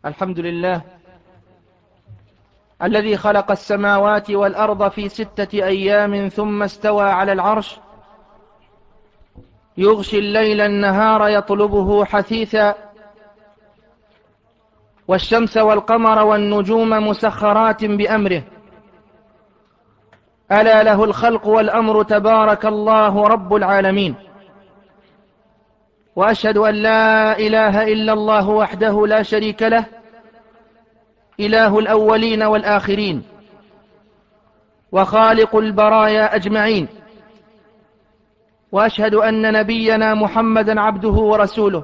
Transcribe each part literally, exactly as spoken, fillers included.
الحمد لله الذي خلق السماوات والأرض في ستة أيام ثم استوى على العرش يغشي الليل النهار يطلبه حثيثا والشمس والقمر والنجوم مسخرات بأمره ألا له الخلق والأمر تبارك الله رب العالمين. وأشهد أن لا إله إلا الله وحده لا شريك له إله الأولين والآخرين وخالق البرايا أجمعين. وأشهد أن نبينا محمدا عبده ورسوله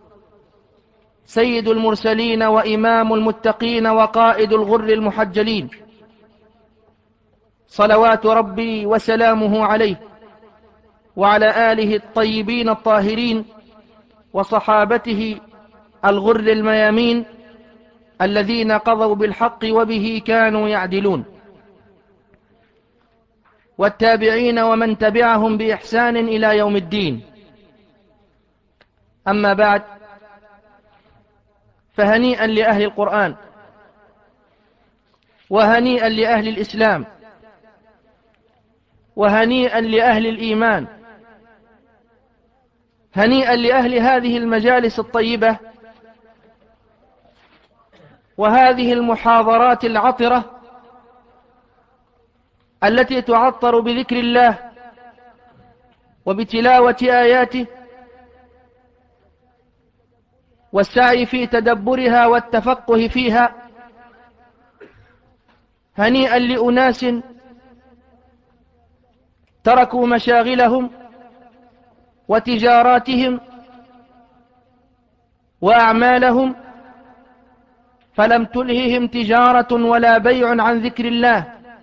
سيد المرسلين وإمام المتقين وقائد الغر المحجلين صلوات ربي وسلامه عليه وعلى آله الطيبين الطاهرين وصحابته الغر الميامين الذين قضوا بالحق وبه كانوا يعدلون، والتابعين ومن تبعهم بإحسان إلى يوم الدين. أما بعد، فهنيئا لأهل القرآن وهنيئا لأهل الإسلام وهنيئا لأهل الإيمان، هنيئا لأهل هذه المجالس الطيبة وهذه المحاضرات العطرة التي تعطر بذكر الله وبتلاوة آياته والسعي في تدبرها والتفقه فيها. هنيئا لأناس تركوا مشاغلهم وتجاراتهم وأعمالهم فلم تلههم تجارة ولا بيع عن ذكر الله،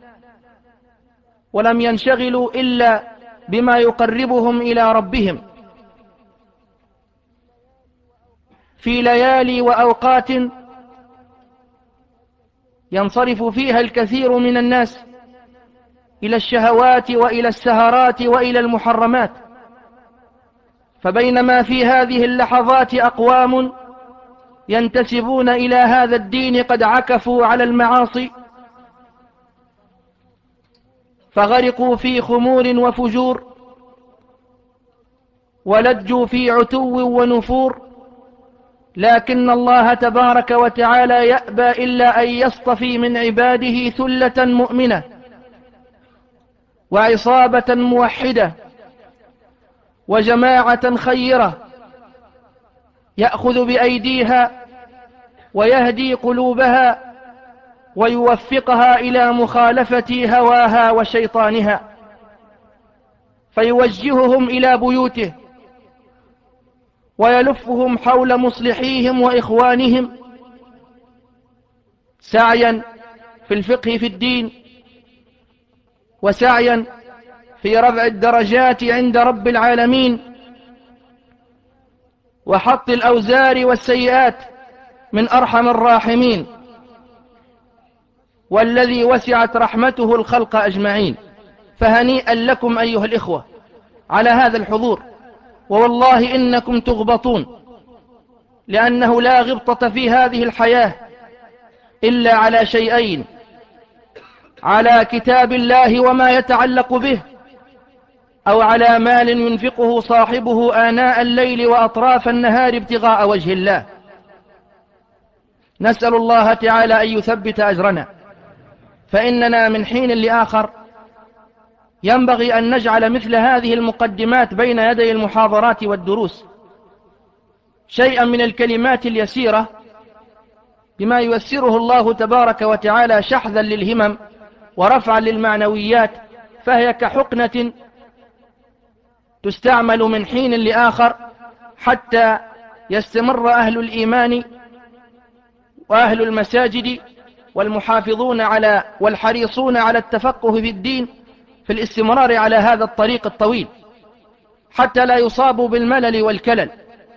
ولم ينشغلوا إلا بما يقربهم إلى ربهم في ليالي وأوقات ينصرف فيها الكثير من الناس إلى الشهوات وإلى السهرات وإلى المحرمات. فبينما في هذه اللحظات أقوام ينتسبون إلى هذا الدين قد عكفوا على المعاصي فغرقوا في خمور وفجور ولجوا في عتو ونفور، لكن الله تبارك وتعالى يأبى إلا أن يصطفي من عباده ثلة مؤمنة وعصابة موحدة وجماعة خيرة يأخذ بأيديها ويهدي قلوبها ويوفقها إلى مخالفة هواها وشيطانها، فيوجههم إلى بيوته ويلفهم حول مصلحيهم وإخوانهم سعيا في الفقه في الدين وسعيا في رفع الدرجات عند رب العالمين وحط الأوزار والسيئات من أرحم الراحمين والذي وسعت رحمته الخلق أجمعين. فهنيئا لكم أيها الإخوة على هذا الحضور، ووالله إنكم تغبطون، لأنه لا غبطة في هذه الحياة إلا على شيئين: على كتاب الله وما يتعلق به، أو على مال ينفقه صاحبه آناء الليل وأطراف النهار ابتغاء وجه الله. نسأل الله تعالى أن يثبت أجرنا، فإننا من حين لآخر ينبغي أن نجعل مثل هذه المقدمات بين يدي المحاضرات والدروس شيئا من الكلمات اليسيرة بما ييسره الله تبارك وتعالى شحذا للهمم ورفعا للمعنويات، فهي كحقنة تستعمل من حين لآخر حتى يستمر أهل الإيمان وأهل المساجد والمحافظون على والحريصون على التفقه في الدين في الاستمرار على هذا الطريق الطويل حتى لا يصابوا بالملل والكلل.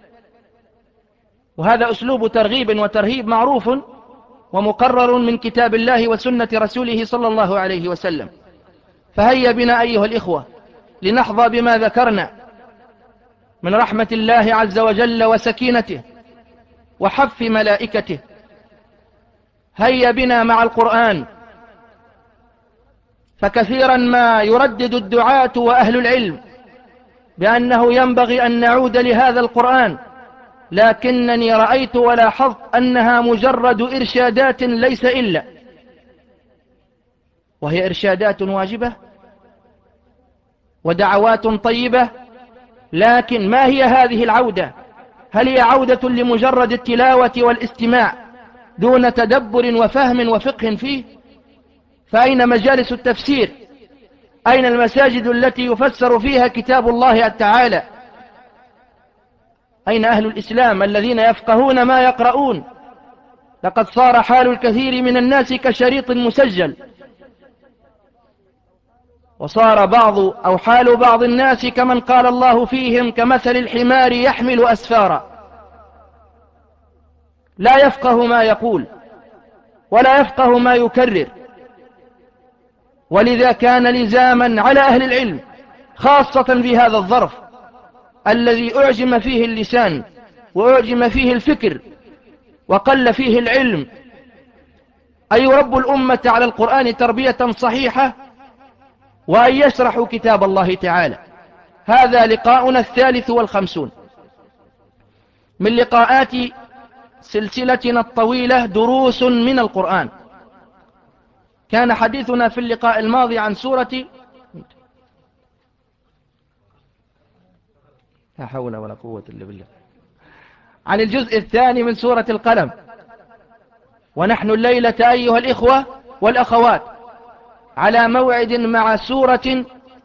وهذا أسلوب ترغيب وترهيب معروف ومقرر من كتاب الله وسنة رسوله صلى الله عليه وسلم. فهيا بنا أيها الإخوة لنحظى بما ذكرنا من رحمة الله عز وجل وسكينته وحف ملائكته هيا بنا مع القرآن. فكثيرا ما يردد الدعاة وأهل العلم بأنه ينبغي أن نعود لهذا القرآن، لكنني رأيت ولاحظت أنها مجرد إرشادات ليس إلا، وهي إرشادات واجبة ودعوات طيبة، لكن ما هي هذه العودة؟ هل هي عودة لمجرد التلاوة والاستماع دون تدبر وفهم وفقه فيه؟ فأين مجالس التفسير؟ أين المساجد التي يفسر فيها كتاب الله تعالى؟ أين أهل الإسلام الذين يفقهون ما يقرؤون؟ لقد صار حال الكثير من الناس كشريط مسجل، وصار بعض أو حال بعض الناس كمن قال الله فيهم كمثل الحمار يحمل أسفارا، لا يفقه ما يقول ولا يفقه ما يكرر. ولذا كان لزاما على أهل العلم خاصة في هذا الظرف الذي أعجم فيه اللسان وأعجم فيه الفكر وقل فيه العلم، أن يربوا الأمة على القرآن تربية صحيحة، وأن يشرحوا كتاب الله تعالى. هذا لقاؤنا الثالث والخمسون من لقاءات سلسلتنا الطويلة دروس من القرآن. كان حديثنا في اللقاء الماضي عن سورة لا حول ولا قوة إلا بالله عن الجزء الثاني من سورة القلم، ونحن الليلة أيها الإخوة والأخوات على موعد مع سورة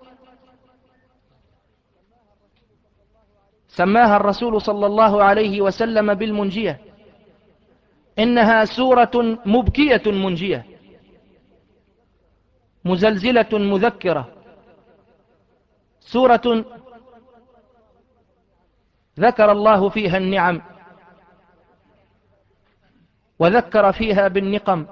سماها الرسول صلى الله عليه وسلم بالمنجية. إنها سورة مبكية منجية مزلزلة مذكرة، سورة ذكر الله فيها النعم وذكر فيها بالنقم،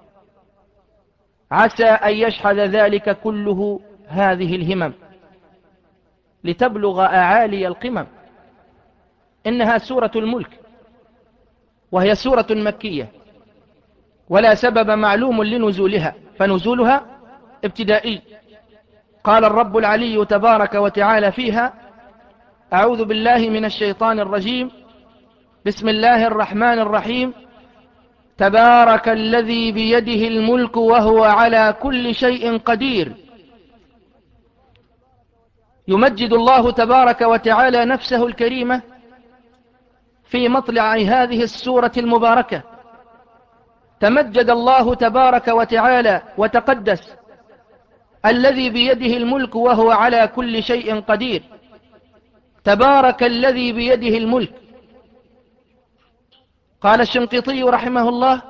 عسى أن يشحذ ذلك كله هذه الهمم لتبلغ أعالي القمم. إنها سورة الملك، وهي سورة مكية، ولا سبب معلوم لنزولها، فنزولها ابتدائي. قال الرب العلي تبارك وتعالى فيها: أعوذ بالله من الشيطان الرجيم، بسم الله الرحمن الرحيم، تبارك الذي بيده الملك وهو على كل شيء قدير. يمجد الله تبارك وتعالى نفسه الكريمة في مطلع هذه السورة المباركة. تمجد الله تبارك وتعالى وتقدس الذي بيده الملك وهو على كل شيء قدير. تبارك الذي بيده الملك. قال الشنقيطي رحمه الله: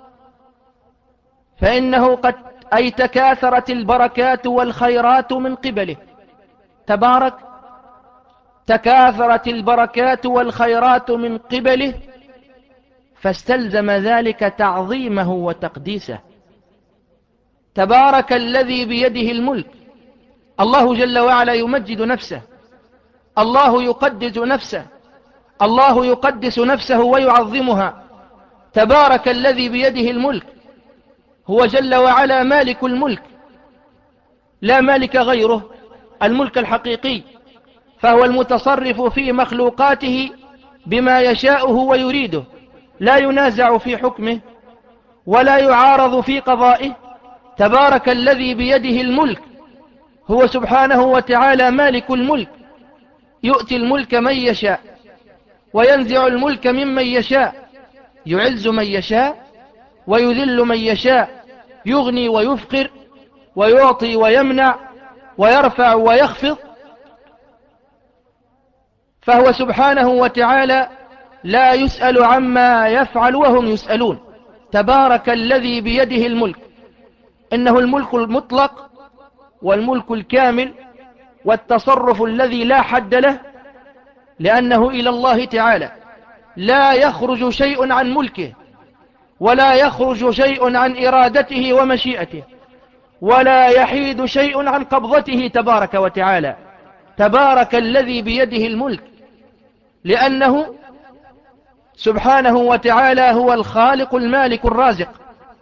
فإنه قد أي تكاثرت البركات والخيرات من قبله. تبارك تكاثرت البركات والخيرات من قبله، فاستلزم ذلك تعظيمه وتقديسه. تبارك الذي بيده الملك. الله جل وعلا يمجد نفسه، الله يقدس نفسه، الله يقدس نفسه ويعظمها. تبارك الذي بيده الملك، هو جل وعلا مالك الملك، لا مالك غيره، الملك الحقيقي، فهو المتصرف في مخلوقاته بما يشاءه ويريده، لا ينازع في حكمه ولا يعارض في قضائه. تبارك الذي بيده الملك، هو سبحانه وتعالى مالك الملك، يؤتي الملك من يشاء وينزع الملك ممن يشاء، يعز من يشاء ويذل من يشاء، يغني ويفقر، ويعطي ويمنع، ويرفع ويخفض. فهو سبحانه وتعالى لا يسأل عما يفعل وهم يسألون. تبارك الذي بيده الملك. إنه الملك المطلق والملك الكامل والتصرف الذي لا حد له، لأنه إلى الله تعالى لا يخرج شيء عن ملكه، ولا يخرج شيء عن إرادته ومشيئته، ولا يحيد شيء عن قبضته تبارك وتعالى. تبارك الذي بيده الملك، لأنه سبحانه وتعالى هو الخالق المالك الرازق،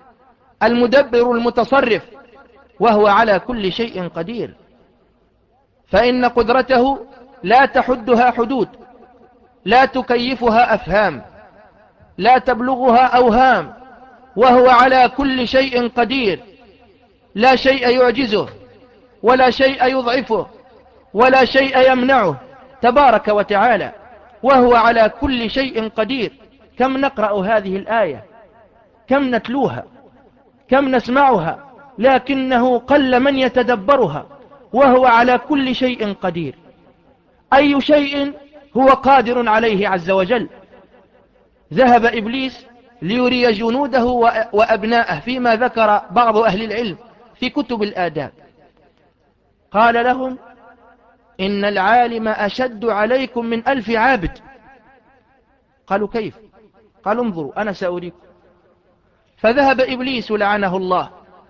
المدبر المتصرف، وهو على كل شيء قدير، فإن قدرته لا تحدها حدود، لا تكيفها أفهام، لا تبلغها أوهام، وهو على كل شيء قدير، لا شيء يعجزه ولا شيء يضعفه ولا شيء يمنعه تبارك وتعالى، وهو على كل شيء قدير. كم نقرأ هذه الآية، كم نتلوها، كم نسمعها، لكنه قل من يتدبرها. وهو على كل شيء قدير، أي شيء هو قادر عليه عز وجل. ذهب إبليس ليري جنوده وأبناءه فيما ذكر بعض أهل العلم في كتب الآداب، قال لهم إن العالم أشد عليكم من ألف عابد. قالوا كيف؟ قالوا انظروا أنا سأريكم. فذهب إبليس لعنه الله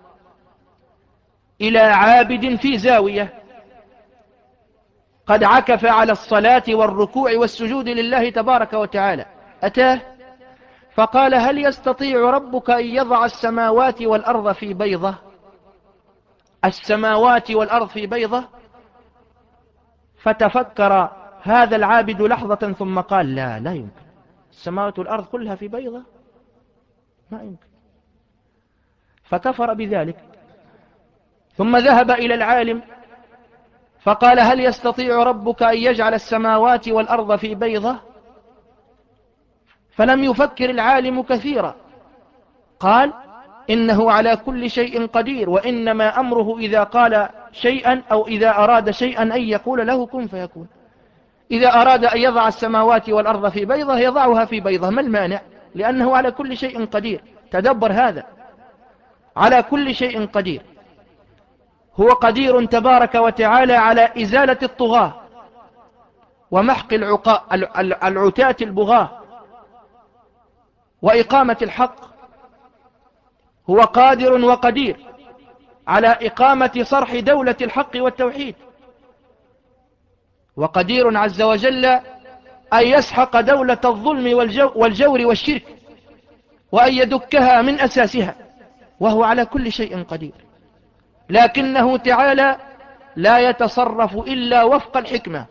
إلى عابد في زاوية قد عكف على الصلاة والركوع والسجود لله تبارك وتعالى. أتاه فقال هل يستطيع ربك أن يضع السماوات والأرض في بيضة؟ السماوات والأرض في بيضة. فتفكر هذا العابد لحظة ثم قال لا لا يمكن، السماوات والأرض كلها في بيضة، ما يمكن. فكفر بذلك. ثم ذهب إلى العالم فقال هل يستطيع ربك أن يجعل السماوات والأرض في بيضة؟ فلم يفكر العالم كثيرا، قال إنه على كل شيء قدير، وإنما أمره إذا قال شيئا أو إذا أراد شيئا أن يقول له كن فيكون. إذا أراد أن يضع السماوات والأرض في بيضة يضعها في بيضة، ما المانع؟ لأنه على كل شيء قدير. تدبر هذا، على كل شيء قدير. هو قدير تبارك وتعالى على إزالة الطغاة ومحق العقاء العتاة البغاة وإقامة الحق. هو قادر وقدير على إقامة صرح دولة الحق والتوحيد، وقدير عز وجل أن يسحق دولة الظلم والجور والشرك وأن يدكها من أساسها، وهو على كل شيء قدير. لكنه تعالى لا يتصرف إلا وفق الحكمة.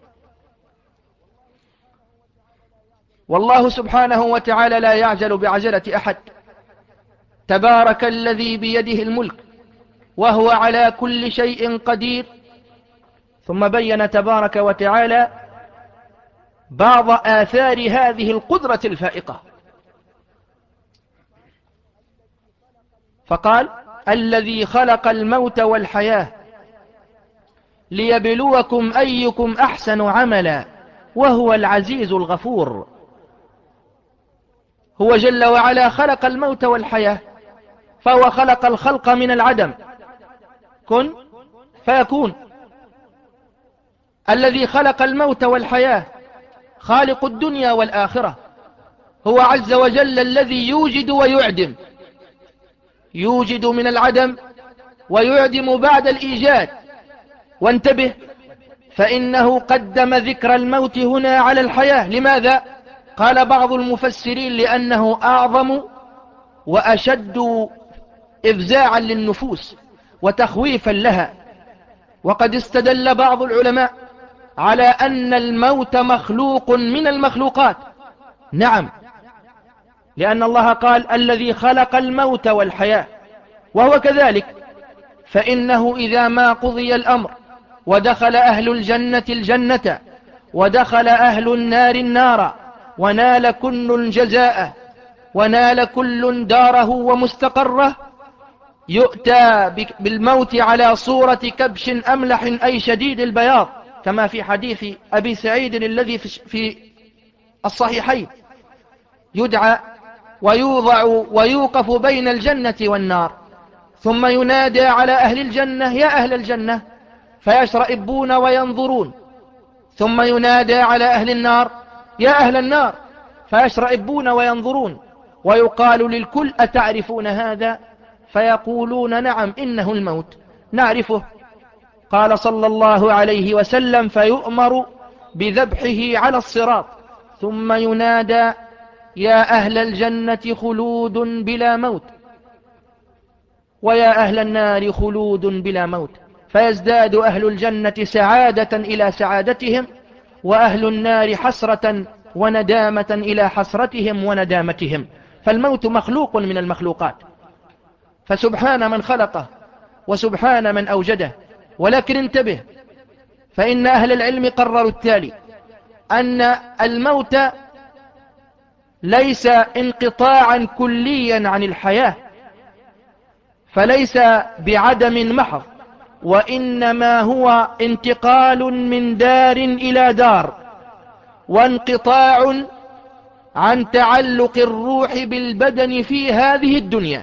والله سبحانه وتعالى لا يعجل بعجلة أحد. تبارك الذي بيده الملك وهو على كل شيء قدير. ثم بين تبارك وتعالى بعض آثار هذه القدرة الفائقة، فقال الذي خلق الموت والحياة ليبلوكم أيكم أحسن عملا وهو العزيز الغفور. هو جل وعلا خلق الموت والحياة، فهو خلق الخلق من العدم، كن فيكون. الذي خلق الموت والحياة خالق الدنيا والآخرة، هو عز وجل الذي يوجد ويعدم، يوجد من العدم ويعدم بعد الإيجاد. وانتبه، فإنه قدم ذكر الموت هنا على الحياة. لماذا؟ قال بعض المفسرين لأنه أعظم وأشد إفزاعا للنفوس وتخويفا لها. وقد استدل بعض العلماء على أن الموت مخلوق من المخلوقات. نعم، لأن الله قال الذي خلق الموت والحياة، وهو كذلك. فإنه إذا ما قضي الأمر ودخل أهل الجنة الجنة ودخل أهل النار النار ونال كل جزاءه ونال كل داره ومستقره، يؤتى بالموت على صورة كبش أملح أي شديد البياض، كما في حديث أبي سعيد الذي في الصحيحين. يدعى ويوضع ويوقف بين الجنة والنار، ثم ينادى على أهل الجنة يا أهل الجنة، فيشرئبون وينظرون. ثم ينادى على أهل النار يا أهل النار، فيشرئبون وينظرون. ويقال للكل أتعرفون هذا؟ فيقولون نعم إنه الموت نعرفه. قال صلى الله عليه وسلم فيؤمر بذبحه على الصراط، ثم ينادى يا أهل الجنة خلود بلا موت، ويا أهل النار خلود بلا موت، فيزداد أهل الجنة سعادة إلى سعادتهم، وأهل النار حسرة وندامة إلى حسرتهم وندامتهم. فالموت مخلوق من المخلوقات، فسبحان من خلقه وسبحان من أوجده. ولكن انتبه، فإن أهل العلم قرروا التالي: أن الموت ليس انقطاعا كليا عن الحياة، فليس بعدم محض، وإنما هو انتقال من دار إلى دار، وانقطاع عن تعلق الروح بالبدن في هذه الدنيا.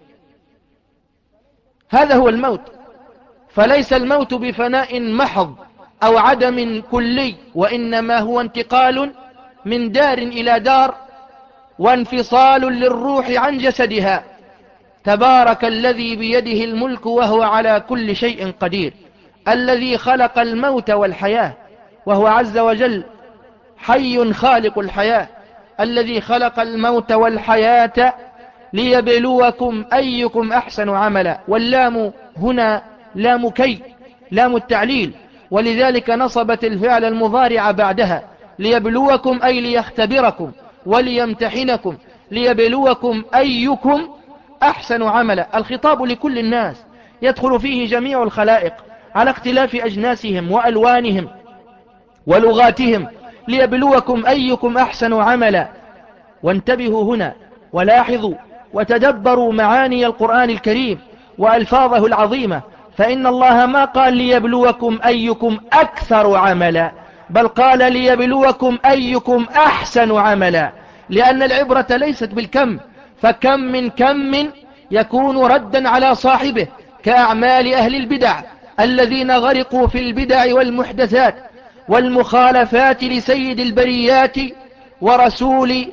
هذا هو الموت. فليس الموت بفناء محض أو عدم كلي، وإنما هو انتقال من دار إلى دار، وانفصال للروح عن جسدها. تبارك الذي بيده الملك وهو على كل شيء قدير، الذي خلق الموت والحياة، وهو عز وجل حي خالق الحياة، الذي خلق الموت والحياة ليبلوكم أيكم أحسن عملا. واللام هنا لام كي، لام التعليل، ولذلك نصبت الفعل المضارع بعدها، ليبلوكم أي ليختبركم وليمتحنكم، ليبلوكم أيكم أحسن عملا. الخطاب لكل الناس، يدخل فيه جميع الخلائق على اختلاف أجناسهم وألوانهم ولغاتهم، ليبلوكم أيكم أحسن عملا. وانتبهوا هنا ولاحظوا وتدبروا معاني القرآن الكريم وألفاظه العظيمة، فإن الله ما قال ليبلوكم أيكم أكثر عملا، بل قال ليبلوكم أيكم أحسن عملا، لأن العبرة ليست بالكم، فكم من كم يكون ردا على صاحبه، كأعمال أهل البدع الذين غرقوا في البدع والمحدثات والمخالفات لسيد البريات ورسول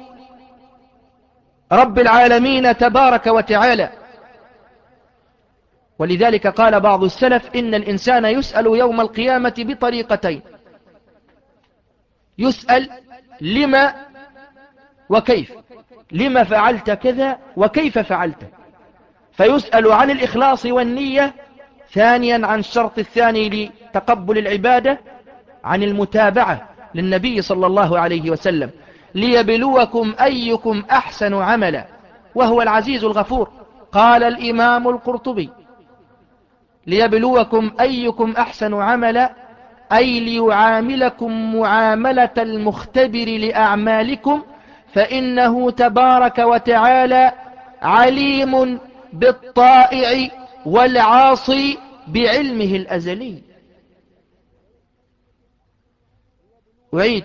رب العالمين تبارك وتعالى. ولذلك قال بعض السلف: إن الإنسان يسأل يوم القيامة بطريقتين: يسأل لما وكيف، لما فعلت كذا وكيف فعلته، فيسأل عن الإخلاص والنية، ثانيا عن الشرط الثاني لتقبل العبادة، عن المتابعة للنبي صلى الله عليه وسلم، ليبلوكم أيكم أحسن عملا، وهو العزيز الغفور. قال الإمام القرطبي: ليبلوكم أيكم أحسن عملا، أي ليعاملكم معاملة المختبر لأعمالكم، فإنه تبارك وتعالى عليم بالطائع والعاصي بعلمه الأزلي. أعيد: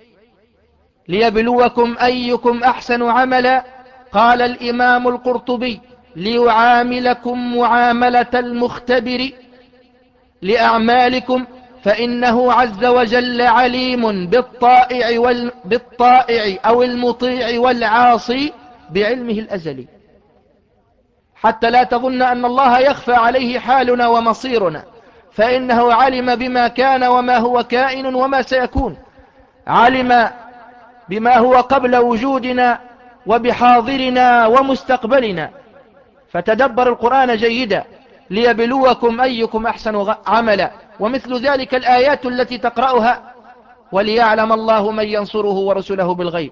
ليبلوكم أيكم أحسن عملا، قال الإمام القرطبي: ليعاملكم معاملة المختبر لأعمالكم، فإنه عز وجل عليم بالطائع, وال... بالطائع أو المطيع والعاصي بعلمه الأزلي، حتى لا تظن أن الله يخفى عليه حالنا ومصيرنا، فإنه علم بما كان وما هو كائن وما سيكون، علم بما هو قبل وجودنا وبحاضرنا ومستقبلنا. فتدبر القرآن جيدا: ليبلوكم أيكم أحسن عملا. ومثل ذلك الآيات التي تقرأها: وليعلم الله من ينصره ورسله بالغيب،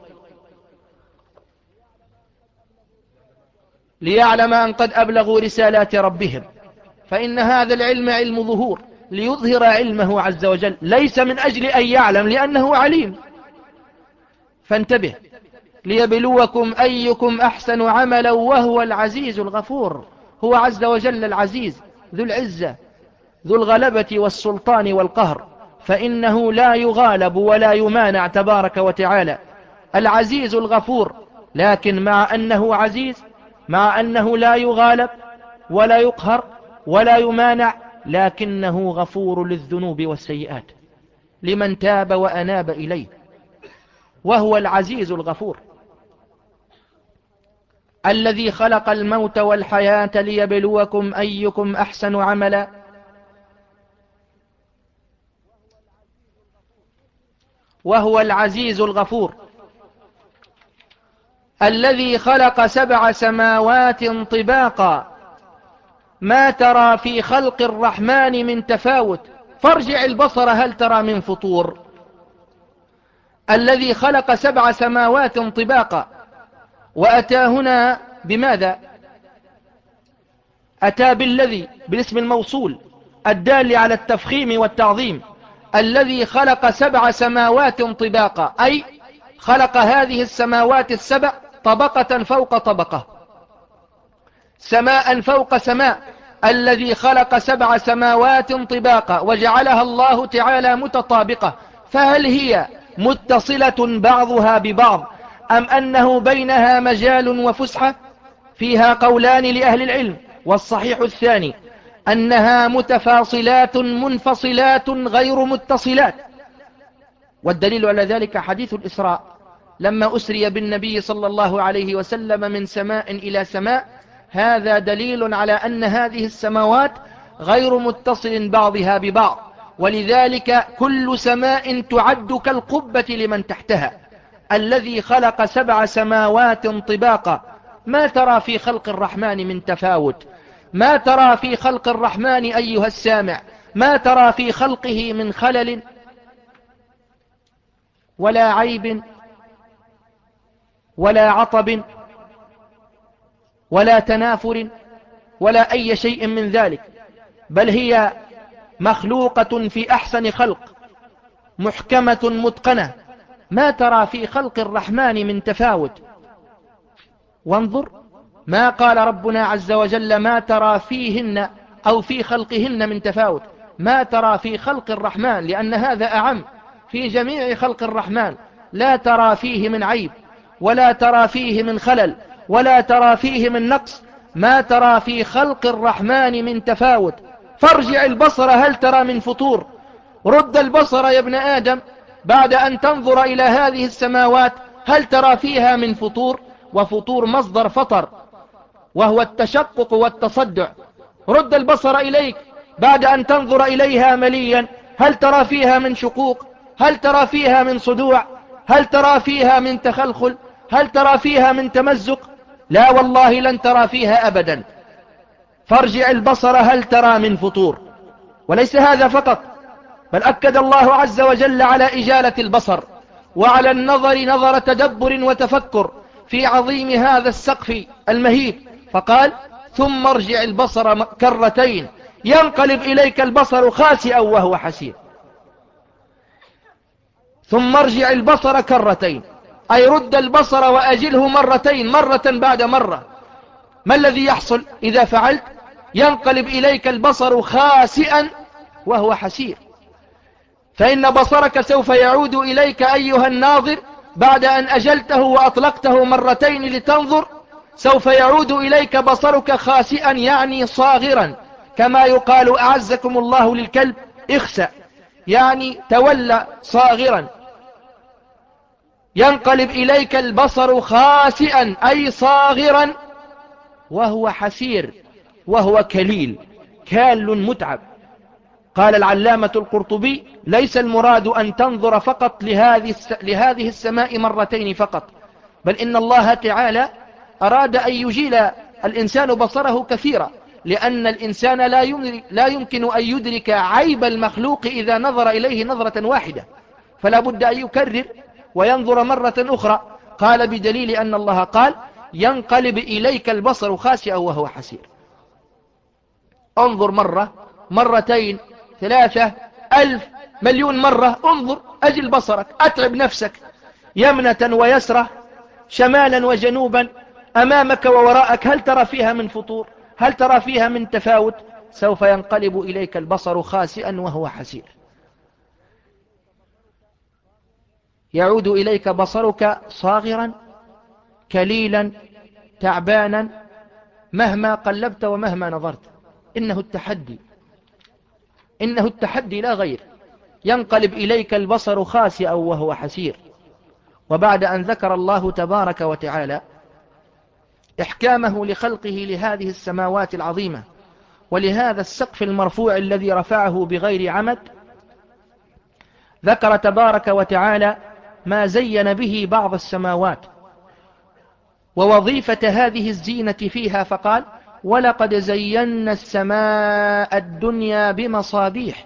ليعلم أن قد أبلغوا رسالات ربهم، فإن هذا العلم علم ظهور، ليظهر علمه عز وجل، ليس من أجل أن يعلم، لأنه عليم. فانتبه: ليبلوكم أيكم أحسن عملا، وهو العزيز الغفور. هو عز وجل العزيز ذو العزة ذو الغلبة والسلطان والقهر، فإنه لا يغالب ولا يمانع تبارك وتعالى، العزيز الغفور. لكن مع أنه عزيز، مع أنه لا يغالب ولا يقهر ولا يمانع، لكنه غفور للذنوب والسيئات لمن تاب وأناب إليه، وهو العزيز الغفور الذي خلق الموت والحياة ليبلوكم أيكم أحسن عملا. وهو العزيز الغفور الذي خلق سبع سماوات طباقا ما ترى في خلق الرحمن من تفاوت، فارجع البصر هل ترى من فطور. الذي خلق سبع سماوات طباقا، وأتى هنا بماذا؟ أتى بالذي بالاسم الموصول الدال على التفخيم والتعظيم. الذي خلق سبع سماوات طباقا، أي خلق هذه السماوات السبع طبقة فوق طبقة، سماء فوق سماء. الذي خلق سبع سماوات طباقا وجعلها الله تعالى متطابقة، فهل هي متصلة بعضها ببعض أم أنه بينها مجال وفسحة؟ فيها قولان لأهل العلم، والصحيح الثاني أنها متفاصلات منفصلات غير متصلات. والدليل على ذلك حديث الإسراء لما أسري بالنبي صلى الله عليه وسلم من سماء إلى سماء، هذا دليل على أن هذه السماوات غير متصل بعضها ببعض، ولذلك كل سماء تعد كالقبة لمن تحتها. الذي خلق سبع سماوات طباقا، ما ترى في خلق الرحمن من تفاوت، ما ترى في خلق الرحمن أيها السامع، ما ترى في خلقه من خلل ولا عيب ولا عطب ولا تنافر ولا أي شيء من ذلك، بل هي مخلوقة في أحسن خلق، محكمة متقنة. ما ترى في خلق الرحمن من تفاوت. وانظر ما قال ربنا عز وجل ما ترى فيهن أو في خلقهن من تفاوت، ما ترى في خلق الرحمن، لأن هذا أعم. في جميع خلق الرحمن لا ترى فيه من عيب، ولا ترى فيه من خلل، ولا ترى فيه من نقص. ما ترى في خلق الرحمن من تفاوت، فارجع البصر هل ترى من فطور. رد البصر يا ابن آدم بعد أن تنظر إلى هذه السماوات هل ترى فيها من فطور. وفطور مصدر فطر، وهو التشقق والتصدع. رد البصر إليك بعد أن تنظر إليها مليا هل ترى فيها من شقوق، هل ترى فيها من صدوع، هل ترى فيها من تخلخل، هل ترى فيها من تمزق؟ لا والله لن ترى فيها أبدا. فارجع البصر هل ترى من فطور. وليس هذا فقط، بل أكد الله عز وجل على إجالة البصر وعلى النظر نظر تدبر وتفكر في عظيم هذا السقف المهيب، فقال ثم ارجع البصر كرتين ينقلب إليك البصر خاسئا وهو حسير. ثم ارجع البصر كرتين، أي رد البصر وأجله مرتين، مرة بعد مرة. ما الذي يحصل إذا فعلت؟ ينقلب إليك البصر خاسئا وهو حسير، فإن بصرك سوف يعود إليك أيها الناظر بعد أن أجلته وأطلقته مرتين لتنظر، سوف يعود إليك بصرك خاسئا يعني صاغرا، كما يقال أعزكم الله للكلب اخسأ، يعني تولى صاغرا. ينقلب إليك البصر خاسئا أي صاغرا وهو حسير، وهو كليل كال متعب. قال العلامة القرطبي ليس المراد أن تنظر فقط لهذه لهذه السماء مرتين فقط، بل إن الله تعالى أراد أن يجيل الإنسان بصره كثيرا، لأن الإنسان لا لا يمكن أن يدرك عيب المخلوق إذا نظر إليه نظرة واحدة، فلا بد أن يكرر وينظر مرة أخرى. قال بدليل أن الله قال ينقلب إليك البصر خاسئا وهو حسير. انظر مرة، مرتين، ثلاثة، ألف، مليون مرة، انظر، أجل بصرك، أتعب نفسك يمنة ويسرة، شمالا وجنوبا، أمامك ووراءك، هل ترى فيها من فطور؟ هل ترى فيها من تفاوت؟ سوف ينقلب إليك البصر خاسئا وهو حسير. يعود إليك بصرك صاغرا كليلا تعبانا مهما قلبت ومهما نظرت. إنه التحدي، إنه التحدي لا غير. ينقلب إليك البصر خاسئا وهو حسير. وبعد أن ذكر الله تبارك وتعالى إحكامه لخلقه لهذه السماوات العظيمة ولهذا السقف المرفوع الذي رفعه بغير عمد، ذكر تبارك وتعالى ما زين به بعض السماوات ووظيفة هذه الزينة فيها، فقال ولقد زينا السماء الدنيا بمصابيح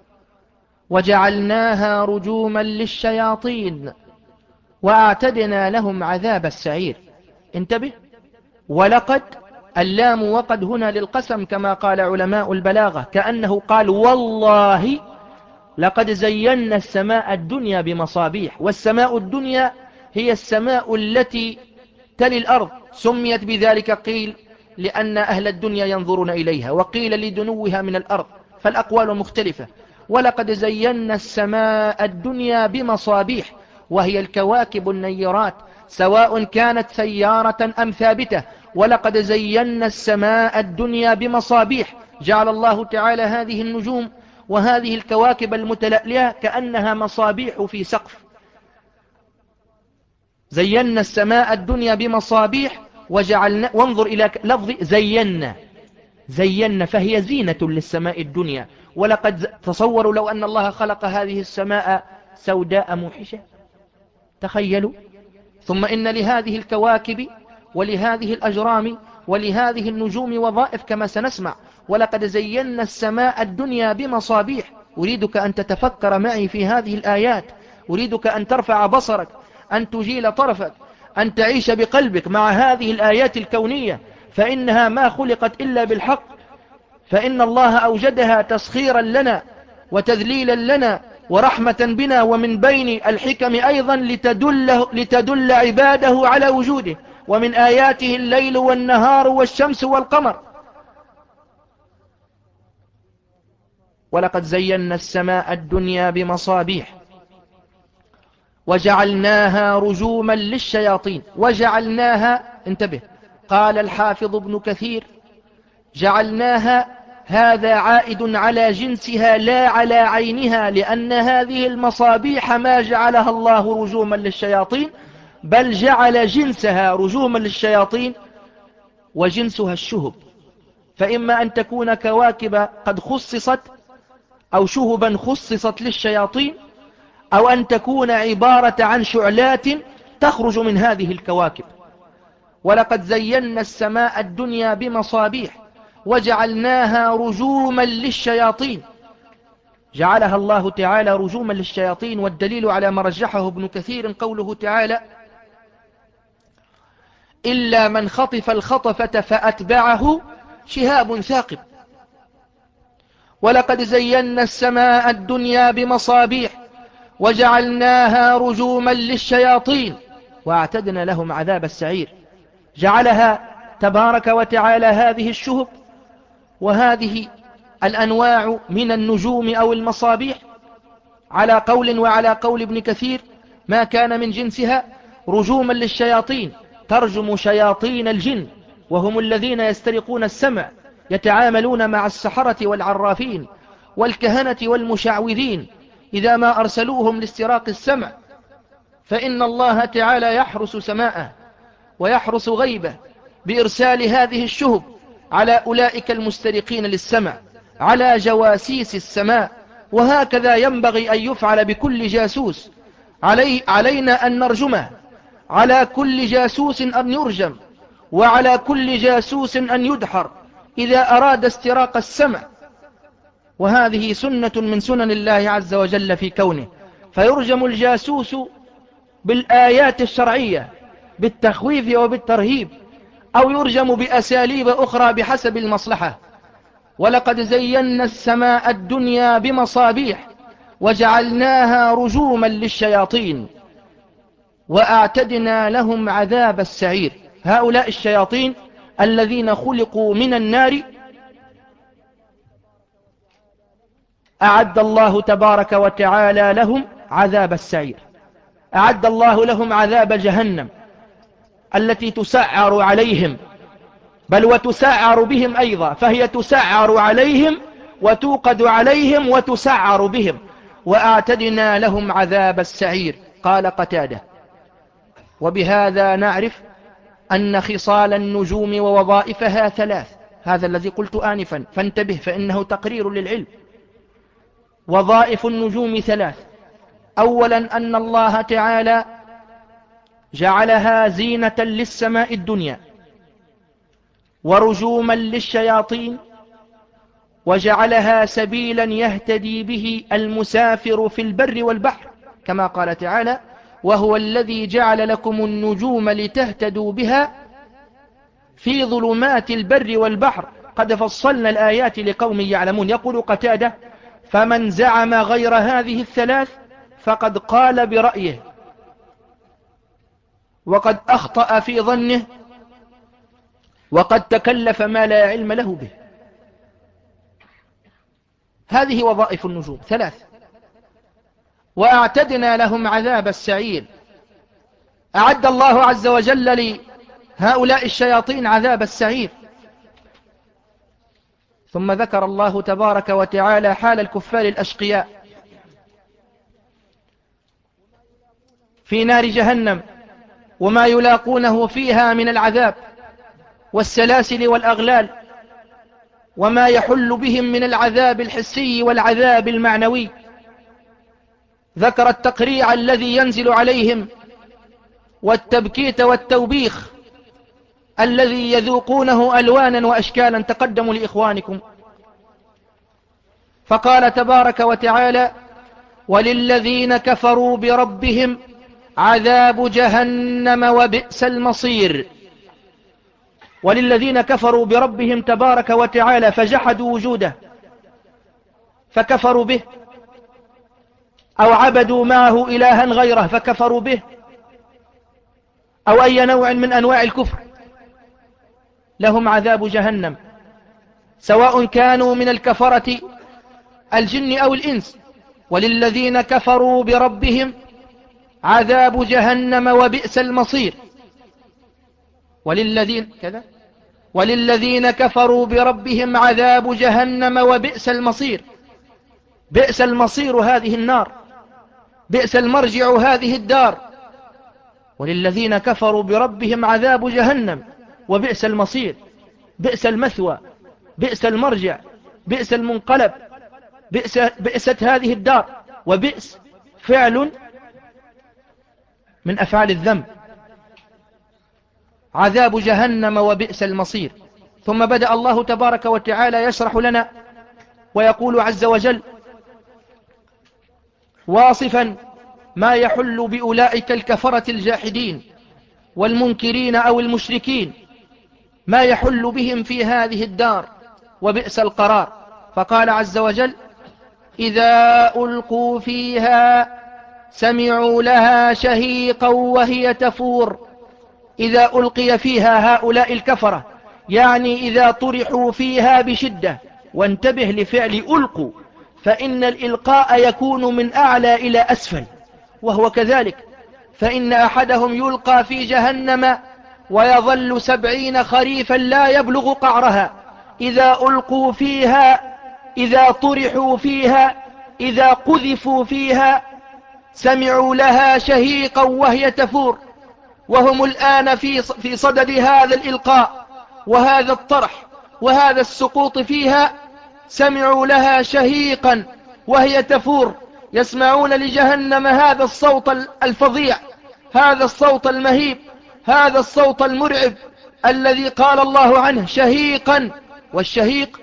وجعلناها رجوما للشياطين وأعتدنا لهم عذاب السعير. انتبه، ولقد، اللام وقد هنا للقسم كما قال علماء البلاغة، كأنه قال والله لقد زينا السماء الدنيا بمصابيح. والسماء الدنيا هي السماء التي تلي الأرض، سميت بذلك قيل لأن أهل الدنيا ينظرون إليها، وقيل لدنوها من الأرض، فالأقوال مختلفة. ولقد زينا السماء الدنيا بمصابيح، وهي الكواكب النيرات سواء كانت سيارة أم ثابتة. ولقد زينا السماء الدنيا بمصابيح، جعل الله تعالى هذه النجوم وهذه الكواكب المتلألئة كأنها مصابيح في سقف. زينا السماء الدنيا بمصابيح وجعلنا، وانظر إلى لفظ زينا، زينا فهي زينة للسماء الدنيا. ولقد تصوروا لو أن الله خلق هذه السماء سوداء موحشة، تخيلوا. ثم إن لهذه الكواكب ولهذه الأجرام ولهذه النجوم وظائف كما سنسمع. ولقد زينا السماء الدنيا بمصابيح. أريدك أن تتفكر معي في هذه الآيات، أريدك أن ترفع بصرك، أن تجيل طرفك، أن تعيش بقلبك مع هذه الآيات الكونية، فإنها ما خلقت إلا بالحق، فإن الله أوجدها تسخيرا لنا وتذليلا لنا ورحمة بنا، ومن بين الحكم أيضا لتدل, لتدل عباده على وجوده. ومن آياته الليل والنهار والشمس والقمر. ولقد زينا السماء الدنيا بمصابيح وجعلناها رجوما للشياطين. وجعلناها، انتبه، قال الحافظ ابن كثير جعلناها، هذا عائد على جنسها لا على عينها، لأن هذه المصابيح ما جعلها الله رجوما للشياطين، بل جعل جنسها رجوما للشياطين، وجنسها الشهب. فإما أن تكون كواكب قد خصصت أو شهبا خصصت للشياطين، أو أن تكون عبارة عن شعلات تخرج من هذه الكواكب. ولقد زينا السماء الدنيا بمصابيح وجعلناها رجوما للشياطين. جعلها الله تعالى رجوما للشياطين، والدليل على ما رجحه ابن كثير قوله تعالى إلا من خطف الخطفة فأتبعه شهاب ثاقب. ولقد زينا السماء الدنيا بمصابيح وجعلناها رجوما للشياطين واعتدنا لهم عذاب السعير. جعلها تبارك وتعالى هذه الشهب وهذه الأنواع من النجوم أو المصابيح على قول، وعلى قول ابن كثير ما كان من جنسها رجوما للشياطين، ترجم شياطين الجن، وهم الذين يسترقون السمع، يتعاملون مع السحرة والعرافين والكهنة والمشعوذين إذا ما أرسلوهم لاستراق السمع، فإن الله تعالى يحرس سماءه ويحرس غيبه بإرسال هذه الشهب على أولئك المسترقين للسمع، على جواسيس السماء. وهكذا ينبغي أن يفعل بكل جاسوس. علي علينا أن نرجمه، على كل جاسوس أن يرجم، وعلى كل جاسوس أن يدحر إذا أراد استراق السمع. وهذه سنة من سنن الله عز وجل في كونه، فيرجم الجاسوس بالآيات الشرعية بالتخويف وبالترهيب، أو يرجم بأساليب أخرى بحسب المصلحة. ولقد زينا السماء الدنيا بمصابيح وجعلناها رجوما للشياطين وأعتدنا لهم عذاب السعير. هؤلاء الشياطين الذين خلقوا من النار أعد الله تبارك وتعالى لهم عذاب السعير، أعد الله لهم عذاب جهنم التي تسعر عليهم، بل وتسعر بهم أيضا، فهي تسعر عليهم وتوقد عليهم وتسعر بهم. وأعتدنا لهم عذاب السعير. قال قتادة: وبهذا نعرف أن خصال النجوم ووظائفها ثلاث. هذا الذي قلت آنفا، فانتبه فإنه تقرير للعلم. وظائف النجوم ثلاث: أولا أن الله تعالى جعلها زينة للسماء الدنيا، ورجوما للشياطين، وجعلها سبيلا يهتدي به المسافر في البر والبحر، كما قال تعالى: وهو الذي جعل لكم النجوم لتهتدوا بها في ظلمات البر والبحر قد فصلنا الآيات لقوم يعلمون. يقول قتادة: فمن زعم غير هذه الثلاث فقد قال برأيه وقد أخطأ في ظنه وقد تكلف ما لا علم له به. هذه وظائف النجوم ثلاث. وأعتدنا لهم عذاب السعير. أعد الله عز وجل لهؤلاء الشياطين عذاب السعير. ثم ذكر الله تبارك وتعالى حال الكفار الأشقياء في نار جهنم وما يلاقونه فيها من العذاب والسلاسل والأغلال، وما يحل بهم من العذاب الحسي والعذاب المعنوي. ذكر التقريع الذي ينزل عليهم والتبكيت والتوبيخ الذي يذوقونه ألوانا وأشكالا. تقدموا لإخوانكم. فقال تبارك وتعالى: وللذين كفروا بربهم عذاب جهنم وبئس المصير. وللذين كفروا بربهم تبارك وتعالى فجحدوا وجوده فكفروا به، أو عبدوا معه إلها غيره فكفروا به، أو أي نوع من أنواع الكفر، لهم عذاب جهنم، سواء كانوا من الكفرة الجن أو الإنس. وللذين كفروا بربهم عذاب جهنم وبئس المصير. وللذين كذا وللذين كفروا بربهم عذاب جهنم وبئس المصير. بئس المصير هذه النار، بئس المرجع هذه الدار. وللذين كفروا بربهم عذاب جهنم وبئس المصير، بئس المثوى، بئس المرجع، بئس المنقلب، بئس بئست هذه الدار. وبئس فعل من أفعال الذنب. عذاب جهنم وبئس المصير. ثم بدأ الله تبارك وتعالى يشرح لنا ويقول عز وجل واصفا ما يحل بأولئك الكفرة الجاحدين والمنكرين أو المشركين، ما يحل بهم في هذه الدار وبئس القرار. فقال عز وجل: إذا ألقوا فيها سمعوا لها شهيقا وهي تفور. إذا ألقي فيها هؤلاء الكفرة يعني إذا طرحوا فيها بشدة. وانتبه لفعل ألقوا، فإن الإلقاء يكون من أعلى إلى أسفل، وهو كذلك. فإن أحدهم يلقى في جهنم ويظل سبعين خريفا لا يبلغ قعرها. إذا ألقوا فيها، إذا طرحوا فيها، إذا قذفوا فيها سمعوا لها شهيقا وهي تفور. وهم الآن في في صدد هذا الإلقاء وهذا الطرح وهذا السقوط فيها. سمعوا لها شهيقا وهي تفور، يسمعون لجهنم هذا الصوت الفظيع، هذا الصوت المهيب، هذا الصوت المرعب الذي قال الله عنه شهيقا. والشهيق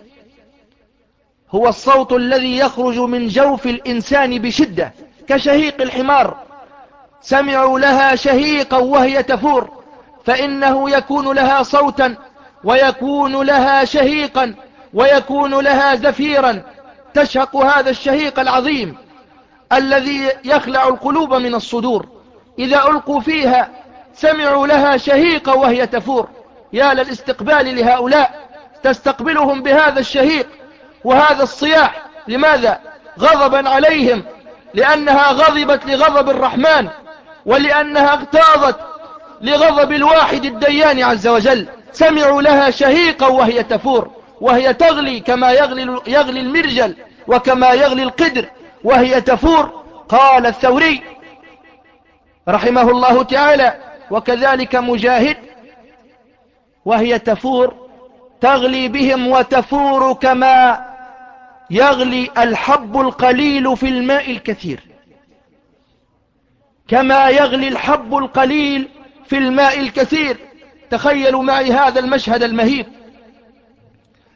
هو الصوت الذي يخرج من جوف الإنسان بشدة كشهيق الحمار. سمعوا لها شهيقا وهي تفور، فإنه يكون لها صوتا ويكون لها شهيقا ويكون لها زفيرا. تشهق هذا الشهيق العظيم الذي يخلع القلوب من الصدور. إذا ألقوا فيها سمعوا لها شهيقا وهي تفور. يا للاستقبال لهؤلاء، تستقبلهم بهذا الشهيق وهذا الصياح. لماذا؟ غضبا عليهم، لأنها غضبت لغضب الرحمن، ولأنها اغتاظت لغضب الواحد الديان عز وجل. سمعوا لها شهيقا وهي تفور، وهي تغلي كما يغلي, يغلي المرجل وكما يغلي القدر وهي تفور. قال الثوري رحمه الله تعالى وكذلك مجاهد: وهي تفور تغلي بهم وتفور كما يغلي الحب القليل في الماء الكثير. كما يغلي الحب القليل في الماء الكثير. تخيلوا معي هذا المشهد المهيب.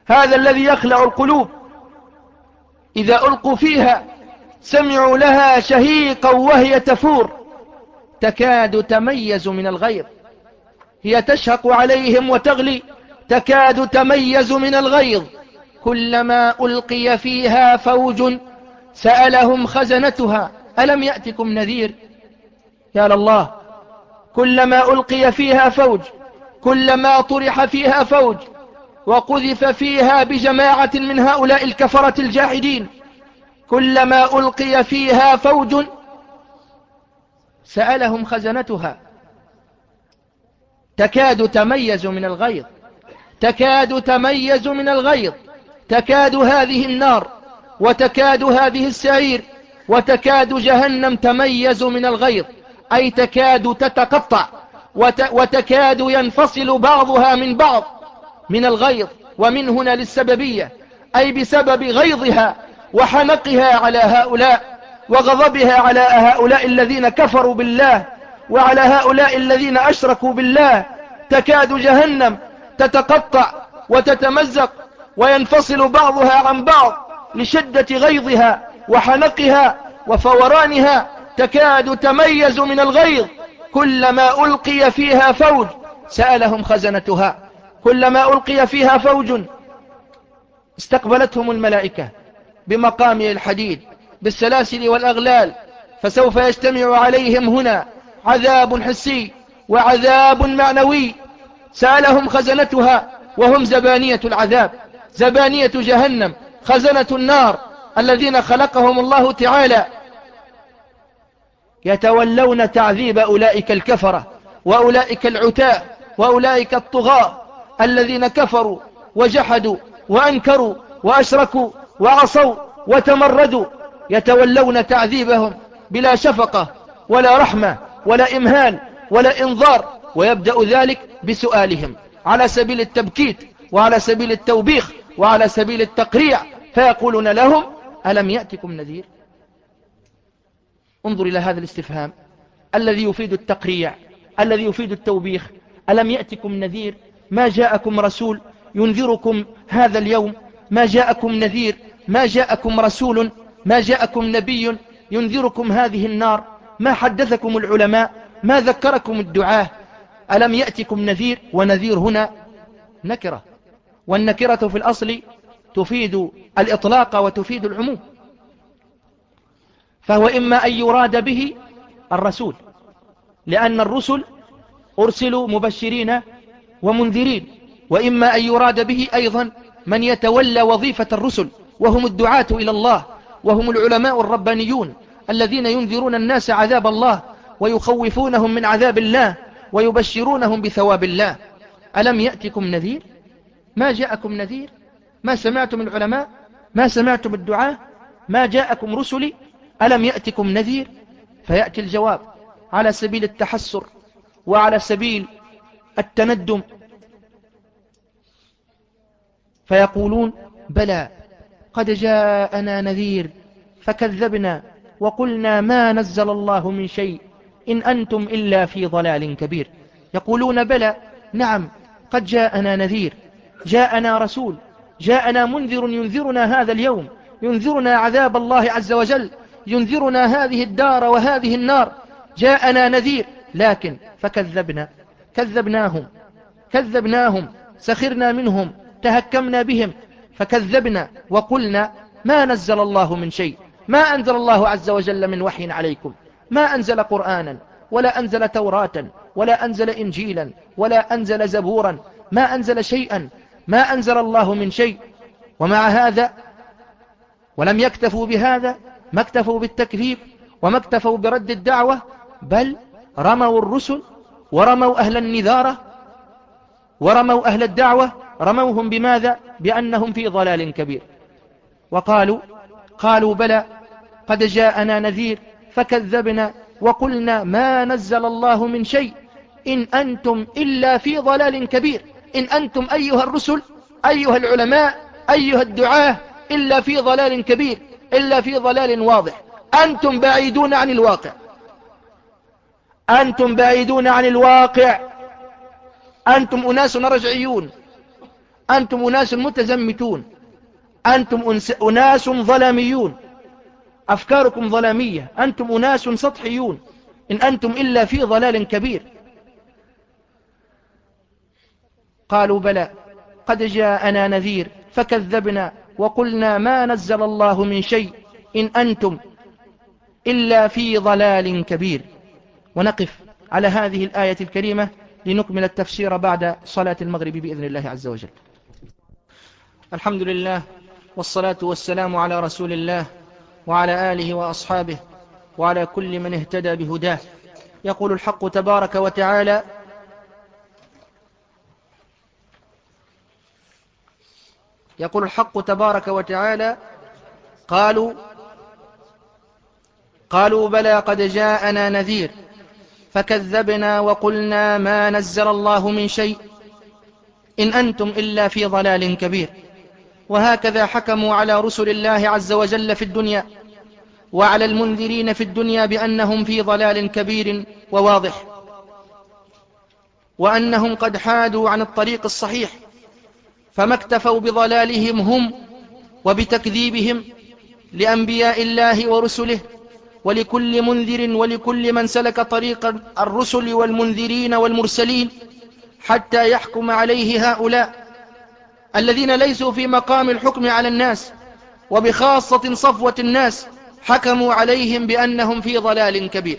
هذا الذي يخلع القلوب. إذا ألقوا فيها سمعوا لها شهيقا وهي تفور تكاد تميز من الغيظ. هي تشهق عليهم وتغلي تكاد تميز من الغيظ. كلما ألقي فيها فوج سألهم خزنتها ألم يأتكم نذير. يا لله، كلما ألقي فيها فوج، كلما طرح فيها فوج وقذف فيها بجماعة من هؤلاء الكفرة الجاحدين، كلما ألقي فيها فوج سألهم خزنتها تكاد تميز من الغيظ، تكاد تميز من الغيظ. تكاد هذه النار وتكاد هذه السعير وتكاد جهنم تميز من الغيظ، أي تكاد تتقطع وت وتكاد ينفصل بعضها من بعض من الغيظ. ومن هنا للسببية، أي بسبب غيظها وحنقها على هؤلاء وغضبها على هؤلاء الذين كفروا بالله وعلى هؤلاء الذين أشركوا بالله. تكاد جهنم تتقطع وتتمزق وينفصل بعضها عن بعض لشدة غيظها وحنقها وفورانها. تكاد تميز من الغيظ. كلما ألقي فيها فوج سألهم خزنتها، كلما ألقي فيها فوج استقبلتهم الملائكة بمقام الحديد بالسلاسل والأغلال، فسوف يجتمع عليهم هنا عذاب حسي وعذاب معنوي. سألهم خزنتها وهم زبانية العذاب، زبانية جهنم، خزنة النار الذين خلقهم الله تعالى. يتولون تعذيب أولئك الكفرة وأولئك العتاة وأولئك الطغاة الذين كفروا وجحدوا وأنكروا وأشركوا وعصوا وتمردوا. يتولون تعذيبهم بلا شفقة ولا رحمة ولا إمهال ولا إنظار، ويبدأ ذلك بسؤالهم على سبيل التبكيت وعلى سبيل التوبيخ وعلى سبيل التقريع، فيقولون لهم ألم يأتكم نذير. انظر إلى هذا الاستفهام الذي يفيد التقريع، الذي يفيد التوبيخ. ألم يأتكم نذير؟ ما جاءكم رسول ينذركم هذا اليوم؟ ما جاءكم نذير؟ ما جاءكم رسول؟ ما جاءكم نبي ينذركم هذه النار؟ ما حدثكم العلماء؟ ما ذكركم الدعاة؟ ألم يأتكم نذير؟ ونذير هنا نكرة، والنكرة في الأصل تفيد الإطلاق وتفيد العموم، فهو إما أن يراد به الرسول، لأن الرسل أرسلوا مبشرين ومنذرين، وإما أن يراد به أيضا من يتولى وظيفة الرسل وهم الدعاة إلى الله، وهم العلماء الربانيون الذين ينذرون الناس عذاب الله ويخوفونهم من عذاب الله ويبشرونهم بثواب الله. ألم يأتكم نذير؟ ما جاءكم نذير؟ ما سمعتم العلماء؟ ما سمعتم الدعاة؟ ما جاءكم رسلي؟ ألم يأتكم نذير؟ فيأتي الجواب على سبيل التحسر وعلى سبيل التندم، فيقولون بلى قد جاءنا نذير فكذبنا وقلنا ما نزل الله من شيء إن أنتم إلا في ضلال كبير. يقولون بلى، نعم، قد جاءنا نذير، جاءنا رسول، جاءنا منذر ينذرنا هذا اليوم، ينذرنا عذاب الله عز وجل، ينذرنا هذه الدار وهذه النار، جاءنا نذير، لكن فكذبنا، كذبناهم كذبناهم سخرنا منهم، تهكمنا بهم، فكذبنا وقلنا ما نزل الله من شيء، ما أنزل الله عز وجل من وحي عليكم، ما أنزل قرآنا ولا أنزل توراة ولا أنزل إنجيلا ولا أنزل زبورا، ما أنزل شيئا، ما أنزل الله من شيء. ومع هذا ولم يكتفوا بهذا، ما اكتفوا بالتكذيب وما اكتفوا برد الدعوة، بل رموا الرسل ورموا أهل النذارة ورموا أهل الدعوة، رموهم بماذا؟ بأنهم في ضلال كبير. وقالوا قالوا بلى قد جاءنا نذير فكذبنا وقلنا ما نزل الله من شيء إن أنتم إلا في ضلال كبير. إن أنتم أيها الرسل أيها العلماء أيها الدعاة إلا في ضلال كبير، إلا في ضلال واضح. أنتم بعيدون عن الواقع، أنتم بعيدون عن الواقع، أنتم أناس رجعيون، أنتم أناس متزمتون، أنتم أناس ظلاميون، أفكاركم ظلامية، أنتم أناس سطحيون، إن أنتم إلا في ضلال كبير. قالوا بلى قد جاءنا نذير فكذبنا وقلنا ما نزل الله من شيء إن أنتم إلا في ضلال كبير. ونقف على هذه الآية الكريمة لنكمل التفسير بعد صلاة المغرب بإذن الله عز وجل. الحمد لله والصلاة والسلام على رسول الله وعلى آله وأصحابه وعلى كل من اهتدى بهداه. يقول الحق تبارك وتعالى: يقول الحق تبارك وتعالى قالوا قالوا بلى قد جاءنا نذير فكذبنا وقلنا ما نزل الله من شيء إن أنتم إلا في ضلال كبير. وهكذا حكموا على رسل الله عز وجل في الدنيا وعلى المنذرين في الدنيا بأنهم في ضلال كبير وواضح، وأنهم قد حادوا عن الطريق الصحيح، فما اكتفوا بضلالهم هم وبتكذيبهم لأنبياء الله ورسله ولكل منذر ولكل من سلك طريق الرسل والمنذرين والمرسلين، حتى يحكم عليه هؤلاء الذين ليسوا في مقام الحكم على الناس، وبخاصة صفوة الناس، حكموا عليهم بأنهم في ضلال كبير.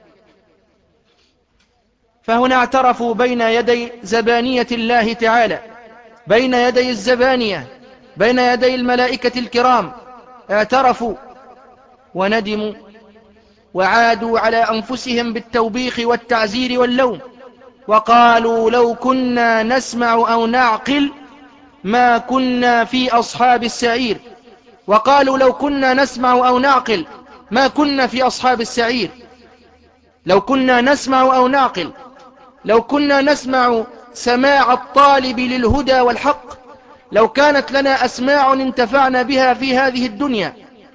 فهنا اعترفوا بين يدي زبانية الله تعالى، بين يدي الزبانية، بين يدي الملائكة الكرام، اعترفوا وندموا وعادوا على أنفسهم بالتوبيخ والتعزير واللوم، وقالوا لو كنا نسمع أو نعقل ما كنا في أصحاب السعير. وقالوا لو كنا نسمع أو نعقل ما كنا في أصحاب السعير. لو كنا نسمع أو نعقل، لو كنا نسمع سماع الطالب للهدى والحق، لو كانت لنا أسماع انتفعنا بها في هذه الدنيا،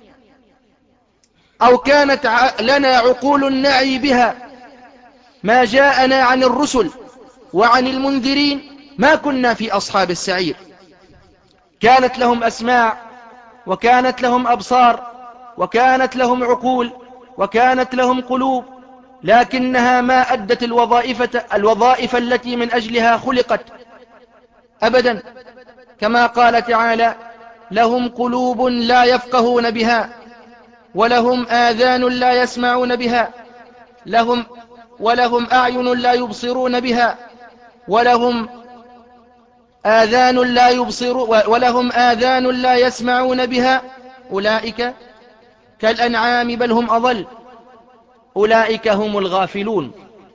أو كانت لنا عقول نعي بها ما جاءنا عن الرسل وعن المنذرين، ما كنا في أصحاب السعير. كانت لهم أسماع وكانت لهم أبصار وكانت لهم عقول وكانت لهم قلوب، لكنها ما أدت الوظائف, الوظائف التي من أجلها خلقت أبدا. كما قال تعالى: لهم قلوب لا يفقهون بها ولهم آذان لا يسمعون بها لهم ولهم أعين لا يبصرون بها ولهم آذان لا يبصرون ولهم آذان لا يسمعون بها أولئك كالأنعام بل هم أضل أولئك هم الغافلون.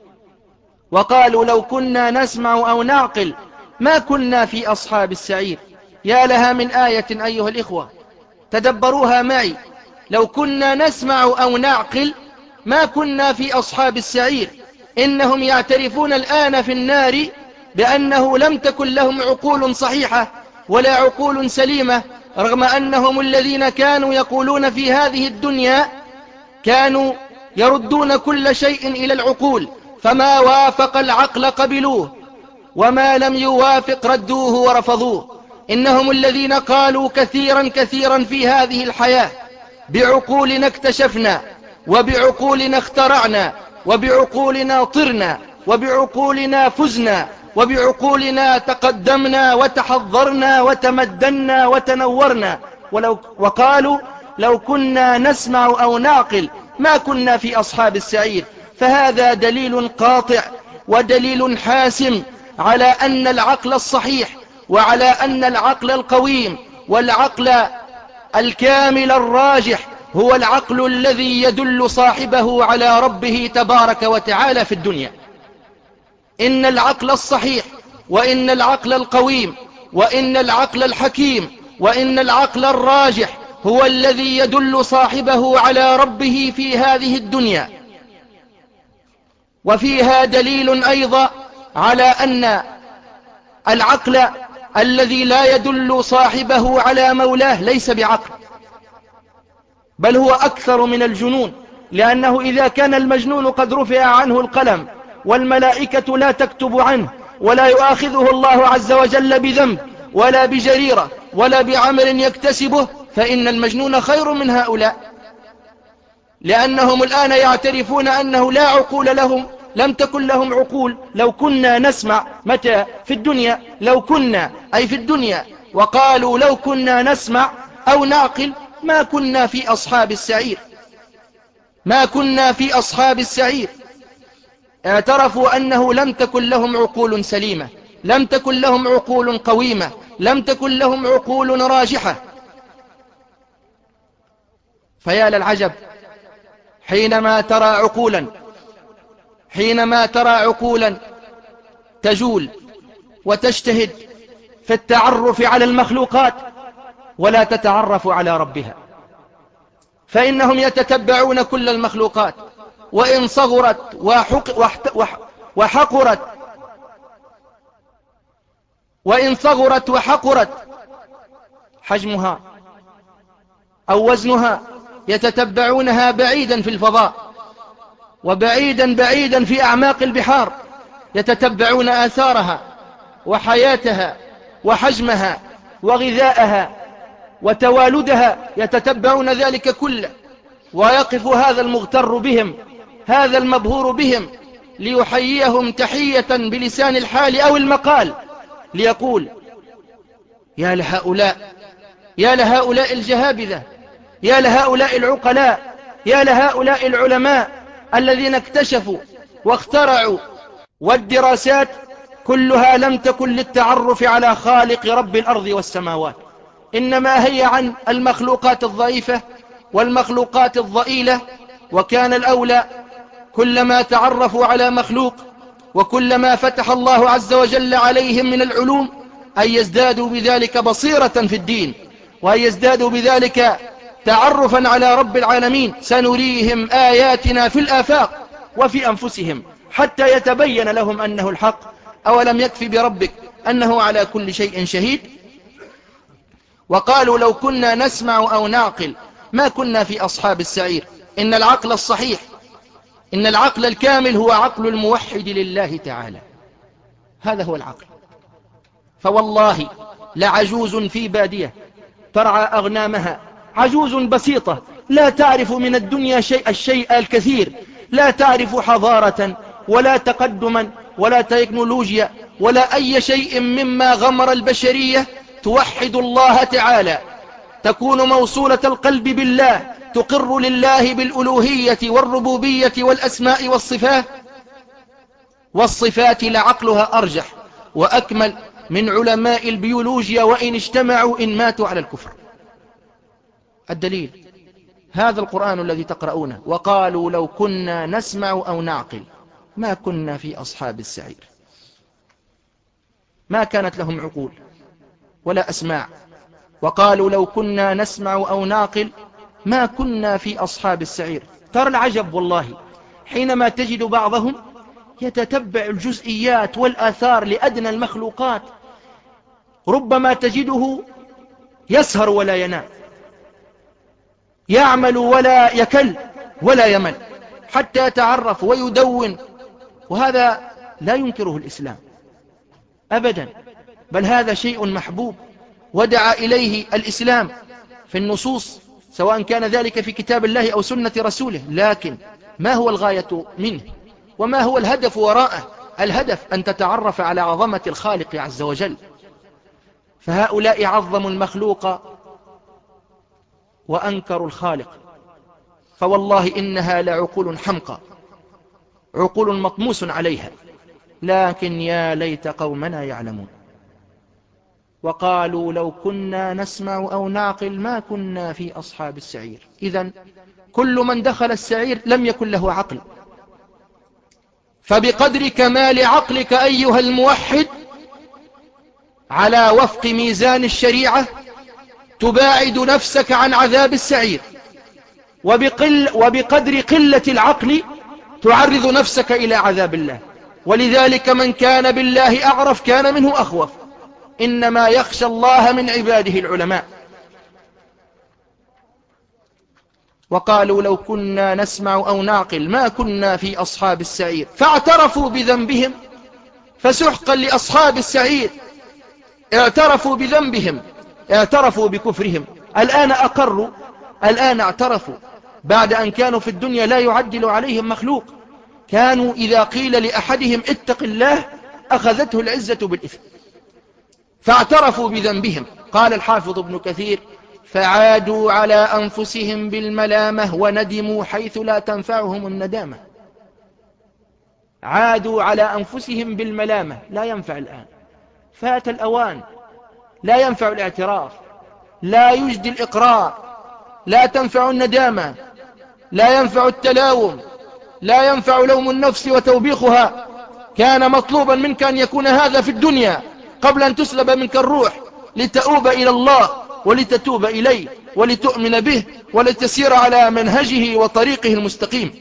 وقالوا لو كنا نسمع أو نعقل ما كنا في أصحاب السعير. يا لها من آية أيها الإخوة، تدبروها معي. لو كنا نسمع أو نعقل ما كنا في أصحاب السعير. إنهم يعترفون الآن في النار بأنه لم تكن لهم عقول صحيحة ولا عقول سليمة، رغم أنهم الذين كانوا يقولون في هذه الدنيا كانوا يردون كل شيء إلى العقول، فما وافق العقل قبلوه وما لم يوافق ردوه ورفضوه. إنهم الذين قالوا كثيرا كثيرا في هذه الحياة: بعقولنا اكتشفنا، وبعقولنا اخترعنا، وبعقولنا طرنا، وبعقولنا فزنا، وبعقولنا تقدمنا وتحضرنا وتمدنا وتنورنا. ولو وقالوا لو كنا نسمع أو نعقل ما كنا في أصحاب السعير. فهذا دليل قاطع ودليل حاسم على أن العقل الصحيح وعلى أن العقل القويم والعقل الكامل الراجح هو العقل الذي يدل صاحبه على ربه تبارك وتعالى في الدنيا. إن العقل الصحيح وإن العقل القويم وإن العقل الحكيم وإن العقل الراجح هو الذي يدل صاحبه على ربه في هذه الدنيا. وفيها دليل أيضا على أن العقل الذي لا يدل صاحبه على مولاه ليس بعقل، بل هو أكثر من الجنون، لأنه إذا كان المجنون قد رفع عنه القلم والملائكة لا تكتب عنه ولا يؤاخذه الله عز وجل بذنب ولا بجريرة ولا بعمل يكتسبه، فإن المجنون خير من هؤلاء، لأنهم الآن يعترفون أنه لا عقول لهم، لم تكن لهم عقول. لو كنا نسمع متى في الدنيا، لو كنا أي في الدنيا، وقالوا لو كنا نسمع أو نعقل ما كنا في أصحاب السعير، ما كنا في أصحاب السعير. اعترفوا أنه لم تكن لهم عقول سليمة، لم تكن لهم عقول قويمة، لم تكن لهم عقول راجحة. فيا للعجب حينما ترى عقولا حينما ترى عقولا تجول وتجتهد في التعرف على المخلوقات ولا تتعرف على ربها، فإنهم يتتبعون كل المخلوقات وإن صغرت وحق وح وحقرت وإن صغرت وحقرت حجمها أو وزنها، يتتبعونها بعيدا في الفضاء وبعيدا بعيدا في أعماق البحار، يتتبعون آثارها وحياتها وحجمها وغذاءها وتوالدها، يتتبعون ذلك كله. ويقف هذا المغتر بهم، هذا المبهور بهم، ليحييهم تحية بلسان الحال أو المقال، ليقول يا لهؤلاء يا لهؤلاء الجهابذة، يا لهؤلاء العقلاء، يا لهؤلاء العلماء الذين اكتشفوا واخترعوا، والدراسات كلها لم تكن للتعرف على خالق رب الأرض والسماوات، إنما هي عن المخلوقات الضعيفة والمخلوقات الضئيلة. وكان الأولى كلما تعرفوا على مخلوق وكلما فتح الله عز وجل عليهم من العلوم أن يزدادوا بذلك بصيرة في الدين، وأن يزدادوا بذلك تعرفا على رب العالمين. سنريهم آياتنا في الآفاق وفي أنفسهم حتى يتبين لهم أنه الحق. أولم يكفي بربك أنه على كل شيء شهيد. وقالوا لو كنا نسمع أو نعقل ما كنا في أصحاب السعير. إن العقل الصحيح، إن العقل الكامل هو عقل الموحد لله تعالى، هذا هو العقل. فوالله لعجوز في بادية ترعى أغنامها، عجوز بسيطة لا تعرف من الدنيا شيء الشيء الكثير، لا تعرف حضارة ولا تقدما ولا تكنولوجيا ولا أي شيء مما غمر البشرية، توحد الله تعالى، تكون موصولة القلب بالله، تقر لله بالألوهية والربوبية والأسماء والصفات والصفات لعقلها أرجح وأكمل من علماء البيولوجيا، وإن اجتمعوا إن ماتوا على الكفر. الدليل هذا القرآن الذي تقرؤونه. وقالوا لو كنا نسمع أو نعقل ما كنا في أصحاب السعير. ما كانت لهم عقول ولا أسماع. وقالوا لو كنا نسمع أو نعقل ما كنا في أصحاب السعير. ترى العجب والله حينما تجد بعضهم يتتبع الجزئيات والآثار لأدنى المخلوقات، ربما تجده يسهر ولا ينام، يعمل ولا يكل ولا يمل حتى يتعرف ويدون، وهذا لا ينكره الإسلام أبدا، بل هذا شيء محبوب ودعا إليه الإسلام في النصوص، سواء كان ذلك في كتاب الله أو سنة رسوله. لكن ما هو الغاية منه وما هو الهدف وراءه؟ الهدف أن تتعرف على عظمة الخالق عز وجل. فهؤلاء عظموا المخلوق وأنكروا الخالق. فوالله إنها لعقول حمقى، عقول مطموس عليها، لكن يا ليت قومنا يعلمون. وقالوا لو كنا نسمع أو نعقل ما كنا في أصحاب السعير. إذن كل من دخل السعير لم يكن له عقل. فبقدر كمال عقلك أيها الموحد على وفق ميزان الشريعة تباعد نفسك عن عذاب السعير، وبقل وبقدر قلة العقل تعرض نفسك إلى عذاب الله. ولذلك من كان بالله أعرف كان منه أخوف. إنما يخشى الله من عباده العلماء. وقالوا لو كنا نسمع أو نعقل ما كنا في أصحاب السعير، فاعترفوا بذنبهم فسحقا لأصحاب السعير. اعترفوا بذنبهم، اعترفوا بكفرهم، الآن أقروا، الآن اعترفوا، بعد أن كانوا في الدنيا لا يعدل عليهم مخلوق. كانوا إذا قيل لأحدهم اتق الله أخذته العزة بالإثم، فاعترفوا بذنبهم. قال الحافظ ابن كثير: فعادوا على أنفسهم بالملامة وندموا حيث لا تنفعهم الندامة. عادوا على أنفسهم بالملامة، لا ينفع الآن، فات الأوان، لا ينفع الاعتراف، لا يجدي الإقرار، لا تنفع الندامة، لا ينفع التلاوم، لا ينفع لوم النفس وتوبيخها. كان مطلوبا منك أن يكون هذا في الدنيا قبل أن تسلب منك الروح، لتؤوب إلى الله ولتتوب إليه ولتؤمن به ولتسير على منهجه وطريقه المستقيم.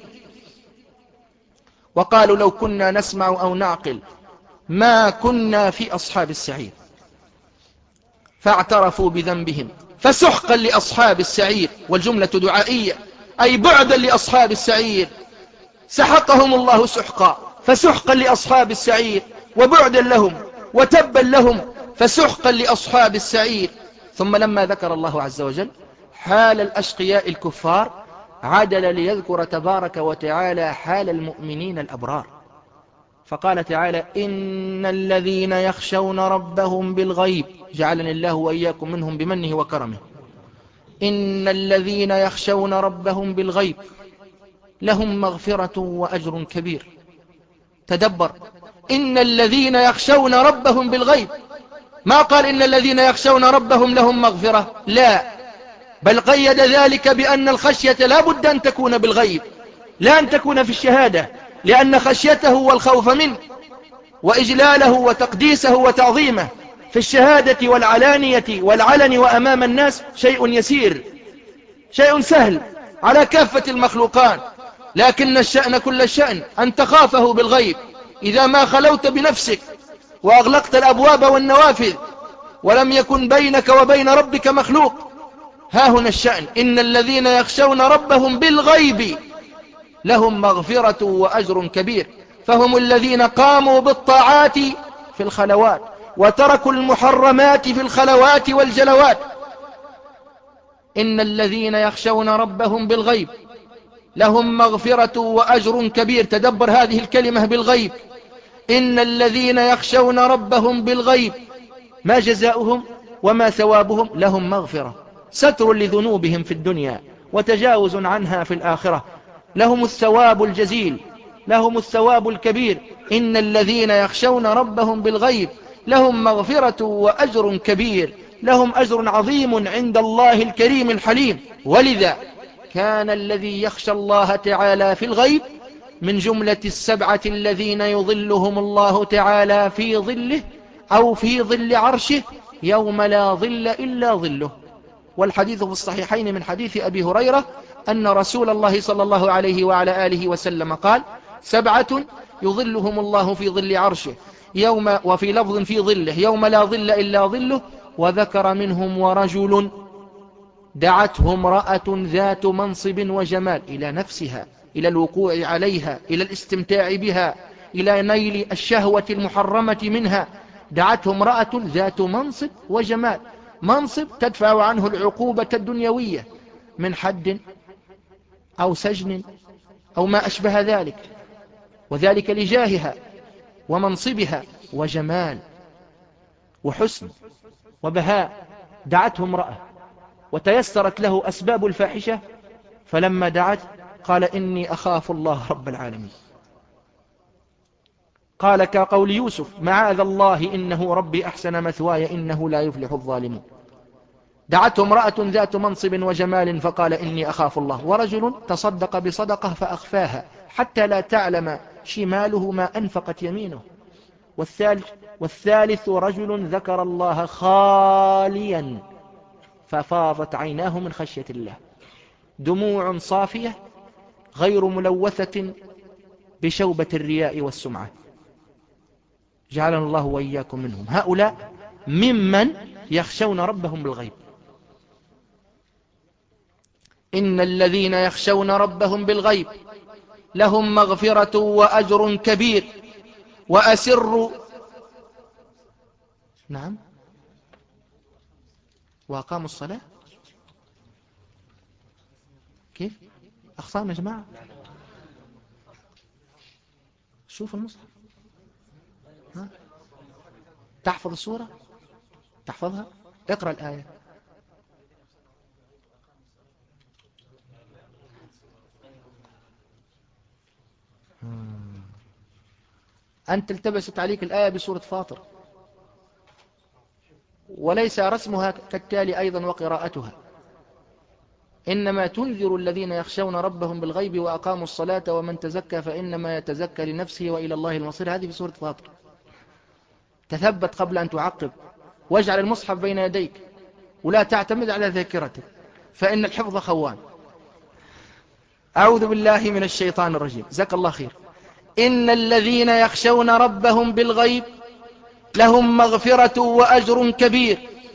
وقالوا لو كنا نسمع أو نعقل ما كنا في أصحاب السعير. فاعترفوا بذنبهم فسحقا لأصحاب السعير، والجملة دعائية أي بعدا لأصحاب السعير. سحقهم الله سحقا، فسحقا لأصحاب السعير وبعدا لهم وتبا لهم، فسحقا لأصحاب السعير. ثم لما ذكر الله عز وجل حال الأشقياء الكفار عدل ليذكر تبارك وتعالى حال المؤمنين الأبرار، فقال تعالى: إن الذين يخشون ربهم بالغيب، جعلني الله وإياكم منهم بمنه وكرمه، إن الذين يخشون ربهم بالغيب لهم مغفرة وأجر كبير. تدبر، إن الذين يخشون ربهم بالغيب، ما قال إن الذين يخشون ربهم لهم مغفرة، لا، بل قيد ذلك بأن الخشية لا بد أن تكون بالغيب، لا أن تكون في الشهادة، لأن خشيته والخوف منه وإجلاله وتقديسه وتعظيمه في الشهادة والعلانية والعلن وأمام الناس شيء يسير، شيء سهل على كافة المخلوقات، لكن الشأن كل الشأن أن تخافه بالغيب. إذا ما خلوت بنفسك وأغلقت الأبواب والنوافذ ولم يكن بينك وبين ربك مخلوق، ها هنا الشأن. إن الذين يخشون ربهم بالغيب لهم مغفرة وأجر كبير، فهم الذين قاموا بالطاعات في الخلوات وتركوا المحرمات في الخلوات والجلوات. إن الذين يخشون ربهم بالغيب لهم مغفرة وأجر كبير. تدبر هذه الكلمة بالغيب، إن الذين يخشون ربهم بالغيب، ما جزاؤهم وما ثوابهم؟ لهم مغفرة، ستر لذنوبهم في الدنيا وتجاوز عنها في الآخرة، لهم الثواب الجزيل، لهم الثواب الكبير. إن الذين يخشون ربهم بالغيب لهم مغفرة وأجر كبير، لهم أجر عظيم عند الله الكريم الحليم. ولذا كان الذي يخشى الله تعالى في الغيب من جملة السبعة الذين يظلهم الله تعالى في ظله أو في ظل عرشه يوم لا ظل إلا ظله. والحديث في الصحيحين من حديث أبي هريرة أن رسول الله صلى الله عليه وعلى آله وسلم قال: سبعة يظلهم الله في ظل عرشه يوم، وفي لفظ في ظله، يوم لا ظل إلا ظله، وذكر منهم ورجل دعته امرأة ذات منصب وجمال إلى نفسها، إلى الوقوع عليها، إلى الاستمتاع بها، إلى نيل الشهوة المحرمة منها. دعته امرأة ذات منصب وجمال، منصب تدفع عنه العقوبة الدنيوية من حد أو سجن أو ما أشبه ذلك، وذلك لجاهها ومنصبها، وجمال وحسن وبهاء. دعته امرأة وتيسرت له أسباب الفاحشة، فلما دعت قال: إني أخاف الله رب العالمين. قال كقول يوسف: معاذ الله إنه ربي أحسن مثواي إنه لا يفلح الظالمون. دعته امرأة ذات منصب وجمال فقال: إني أخاف الله. ورجل تصدق بصدقة فأخفاها حتى لا تعلم شماله ما أنفقت يمينه. والثالث, والثالث رجل ذكر الله خاليا ففاضت عيناه من خشية الله، دموع صافية غير ملوثة بشوبة الرياء والسمعة. جعلنا الله وإياكم منهم. هؤلاء ممن يخشون ربهم بالغيب. إن الذين يخشون ربهم بالغيب لهم مغفرة وأجر كبير. وأسروا نعم وأقاموا الصلاة. كيف أخصام يا جماعة؟ شوف المصحف. ها؟ تحفظ السورة؟ تحفظها؟ اقرأ الآية. أنت التبست عليك الآية بسورة فاطر، وليس رسمها كالتالي أيضا وقراءتها: إنما تنذر الذين يخشون ربهم بالغيب وأقاموا الصلاة ومن تزكى فإنما يتزكى لنفسه وإلى الله المصير. هذه في سورة فاطر. تثبت قبل أن تعقب، واجعل المصحف بين يديك، ولا تعتمد على ذاكرتك، فإن الحفظ خوان. أعوذ بالله من الشيطان الرجيم. جزاك الله خير. إن الذين يخشون ربهم بالغيب لهم مغفرة وأجر كبير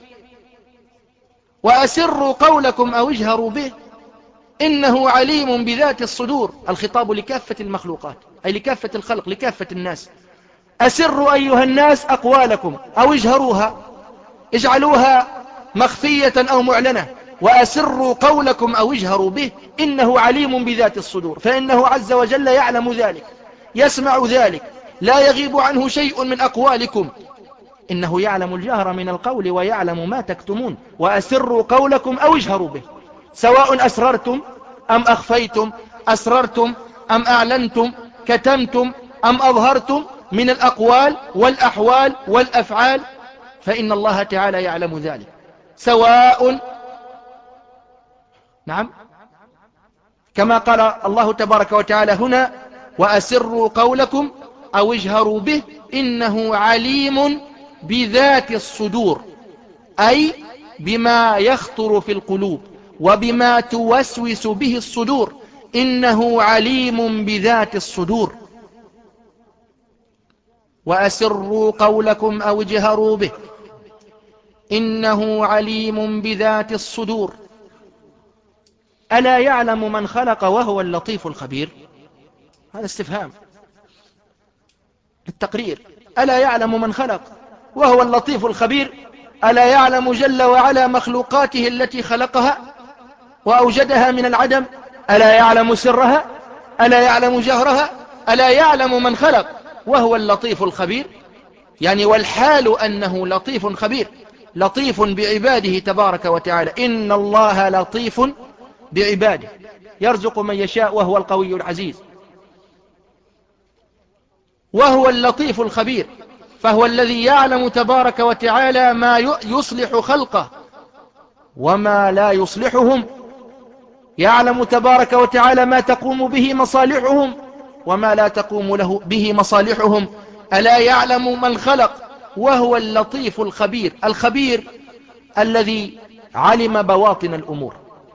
وأسروا قولكم أو اجهروا به إنه عليم بذات الصدور. الخطاب لكافة المخلوقات، أي لكافة الخلق، لكافة الناس. أسروا أيها الناس أقوالكم أو اجهروها، اجعلوها مخفية أو معلنة. وأسروا قولكم أو اجهروا به إنه عليم بذات الصدور، فإنه عز وجل يعلم ذلك، يسمع ذلك، لا يغيب عنه شيء من أقوالكم. إنه يعلم الجهر من القول ويعلم ما تكتمون. وأسروا قولكم أو اجهروا به، سواء أسررتم أم أخفيتم، أسررتم أم أعلنتم، كتمتم أم أظهرتم من الأقوال والأحوال والأفعال، فإن الله تعالى يعلم ذلك سواء. نعم، كما قال الله تبارك وتعالى هنا: وأسروا قولكم أو اجهروا به إنه عليم بذات الصدور، أي بما يخطر في القلوب وبما توسوس به الصدور. إنه عليم بذات الصدور. وأسروا قولكم أو اجهروا به إنه عليم بذات الصدور. ألا يعلم من خلق وهو اللطيف الخبير؟ هذا استفهام التقرير. ألا يعلم من خلق وهو اللطيف الخبير؟ ألا يعلم جل وعلا مخلوقاته التي خلقها وأوجدها من العدم؟ ألا يعلم سرها؟ ألا يعلم جهرها؟ ألا يعلم من خلق وهو اللطيف الخبير؟ يعني والحال أنه لطيف خبير، لطيف بعباده تبارك وتعالى. إن الله لطيف بعباده، يرزق من يشاء وهو القوي العزيز. وهو اللطيف الخبير، فهو الذي يعلم تبارك وتعالى ما يصلح خلقه وما لا يصلحهم. يعلم تبارك وتعالى ما تقوم به مصالحهم وما لا تقوم له به مصالحهم. ألا يعلم من خلق وهو اللطيف الخبير. الخبير الذي علم بواطن الأمور،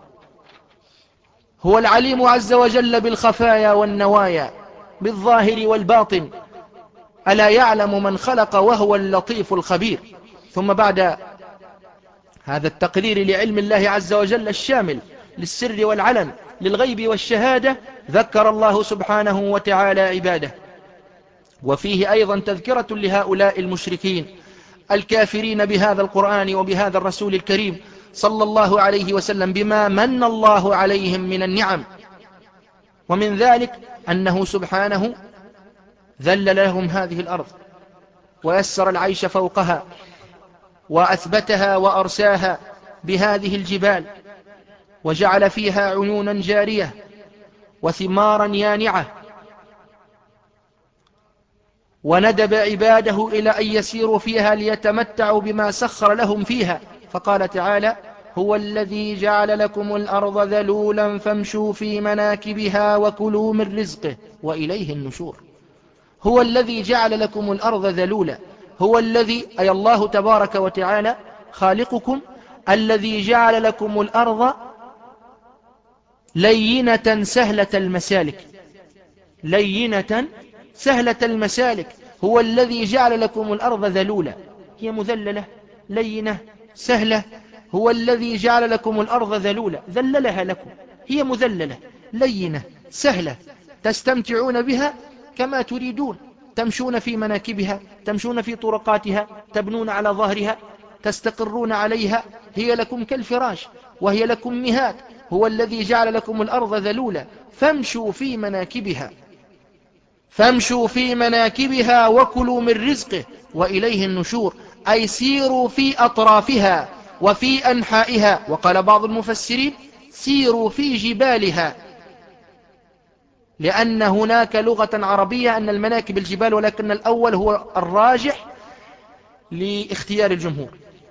هو العليم عز وجل بالخفايا والنوايا، بالظاهر والباطن. ألا يعلم من خلق وهو اللطيف الخبير. ثم بعد هذا التقرير لعلم الله عز وجل الشامل للسر والعلن، للغيب والشهادة، ذكر الله سبحانه وتعالى عباده. وفيه أيضا تذكرة لهؤلاء المشركين الكافرين بهذا القرآن وبهذا الرسول الكريم صلى الله عليه وسلم بما من الله عليهم من النعم. ومن ذلك أنه سبحانه ذلل لهم هذه الأرض ويسر العيش فوقها وأثبتها وأرساها بهذه الجبال، وجعل فيها عيونا جارية وثمارا يانعة، وندب عباده إلى أن يسيروا فيها ليتمتعوا بما سخر لهم فيها. فقال تعالى: هو الذي جعل لكم الأرض ذلولا فامشوا في مناكبها وكلوا من رزقه وإليه النشور. هو الذي جعل لكم الأرض ذلولا، هو الذي أي الله تبارك وتعالى خالقكم، الذي جعل لكم الأرض لينة سهلة المسالك، لينة سهلة المسالك. هو الذي جعل لكم الأرض ذلولا، هي مذللة لينة سهلة. هو الذي جعل لكم الأرض ذلولا، ذللها لكم، هي مذللة لينة سهلة، تستمتعون بها كما تريدون، تمشون في مناكبها، تمشون في طرقاتها، تبنون على ظهرها، تستقرون عليها هي لكم كالفراش وهي لكم مهاد. هو الذي جعل لكم الأرض ذلولا فامشوا في مناكبها فامشوا في مناكبها وكلوا من رزقه وإليه النشور، أي سيروا في أطرافها وفي أنحائها. وقال بعض المفسرين سيروا في جبالها، لأن هناك لغة عربية أن المناكب الجبال، ولكن الأول هو الراجح لاختيار الجمهور.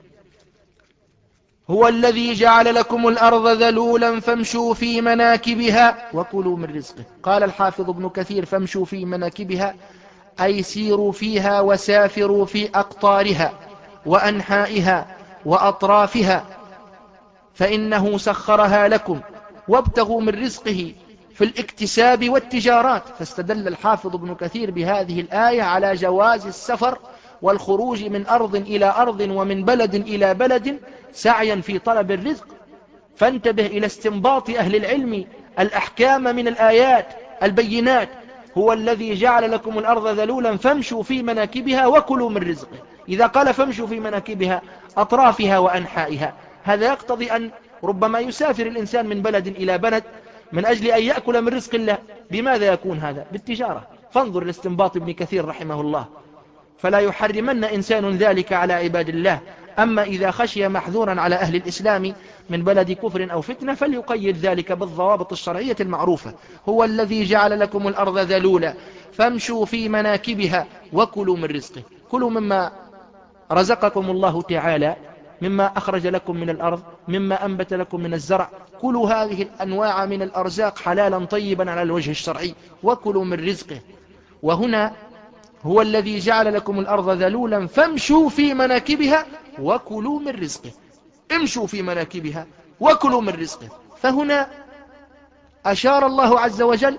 هو الذي جعل لكم الأرض ذلولا فامشوا في مناكبها وكلوا من رزقه. قال الحافظ ابن كثير فامشوا في مناكبها أي سيروا فيها وسافروا في أقطارها وأنحائها وأطرافها، فإنه سخرها لكم وابتغوا من رزقه في الاكتساب والتجارات. فاستدل الحافظ ابن كثير بهذه الآية على جواز السفر والخروج من أرض إلى أرض ومن بلد إلى بلد سعيا في طلب الرزق. فانتبه إلى استنباط أهل العلم الأحكام من الآيات البينات. هو الذي جعل لكم الأرض ذلولا فامشوا في مناكبها وكلوا من رزقه. إذا قال فامشوا في مناكبها أطرافها وأنحائها، هذا يقتضي أن ربما يسافر الإنسان من بلد إلى بلد من أجل أن يأكل من رزق الله. بماذا يكون هذا؟ بالتجارة. فانظر لاستنباط ابن كثير رحمه الله. فلا يحرمن إنسان ذلك على عباد الله. أما إذا خشي محذورا على أهل الإسلام من بلد كفر أو فتنة فليقيد ذلك بالضوابط الشرعية المعروفة. هو الذي جعل لكم الأرض ذلولا فامشوا في مناكبها وكلوا من رزقه. كلوا مما رزقكم الله تعالى، مما أخرج لكم من الأرض، مما أنبت لكم من الزرع. كلوا هذه الأنواع من الأرزاق حلالا طيبا على الوجه الشرعي وكلوا من رزقه. وهنا هو الذي جعل لكم الأرض ذلولا فامشوا في مناكبها وكلوا من رزقه. امشوا في مناكبها وكلوا من رزقه. فهنا أشار الله عز وجل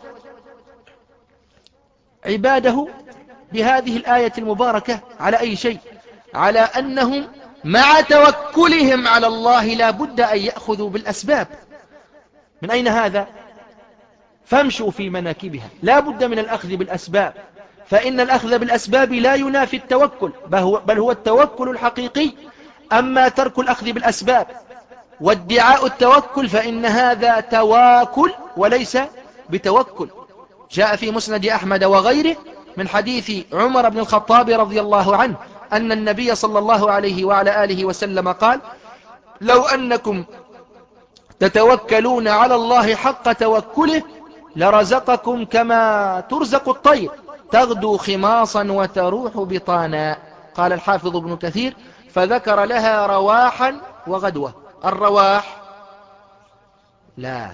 عباده بهذه الآية المباركة على أي شيء؟ على أنهم مع توكلهم على الله لا بد أن يأخذوا بالأسباب. من أين هذا؟ فامشوا في مناكبها، لا بد من الأخذ بالأسباب، فإن الأخذ بالأسباب لا ينافي التوكل، بل هو التوكل الحقيقي. أما ترك الأخذ بالأسباب وادعاء التوكل فإن هذا تواكل وليس بتوكل. جاء في مسند أحمد وغيره من حديث عمر بن الخطاب رضي الله عنه أن النبي صلى الله عليه وعلى آله وسلم قال: لو أنكم تتوكلون على الله حق توكله لرزقكم كما ترزق الطير تغدو خماصا وتروح بطانا. قال الحافظ ابن كثير: فذكر لها رواحا وغدوة. الرواح لا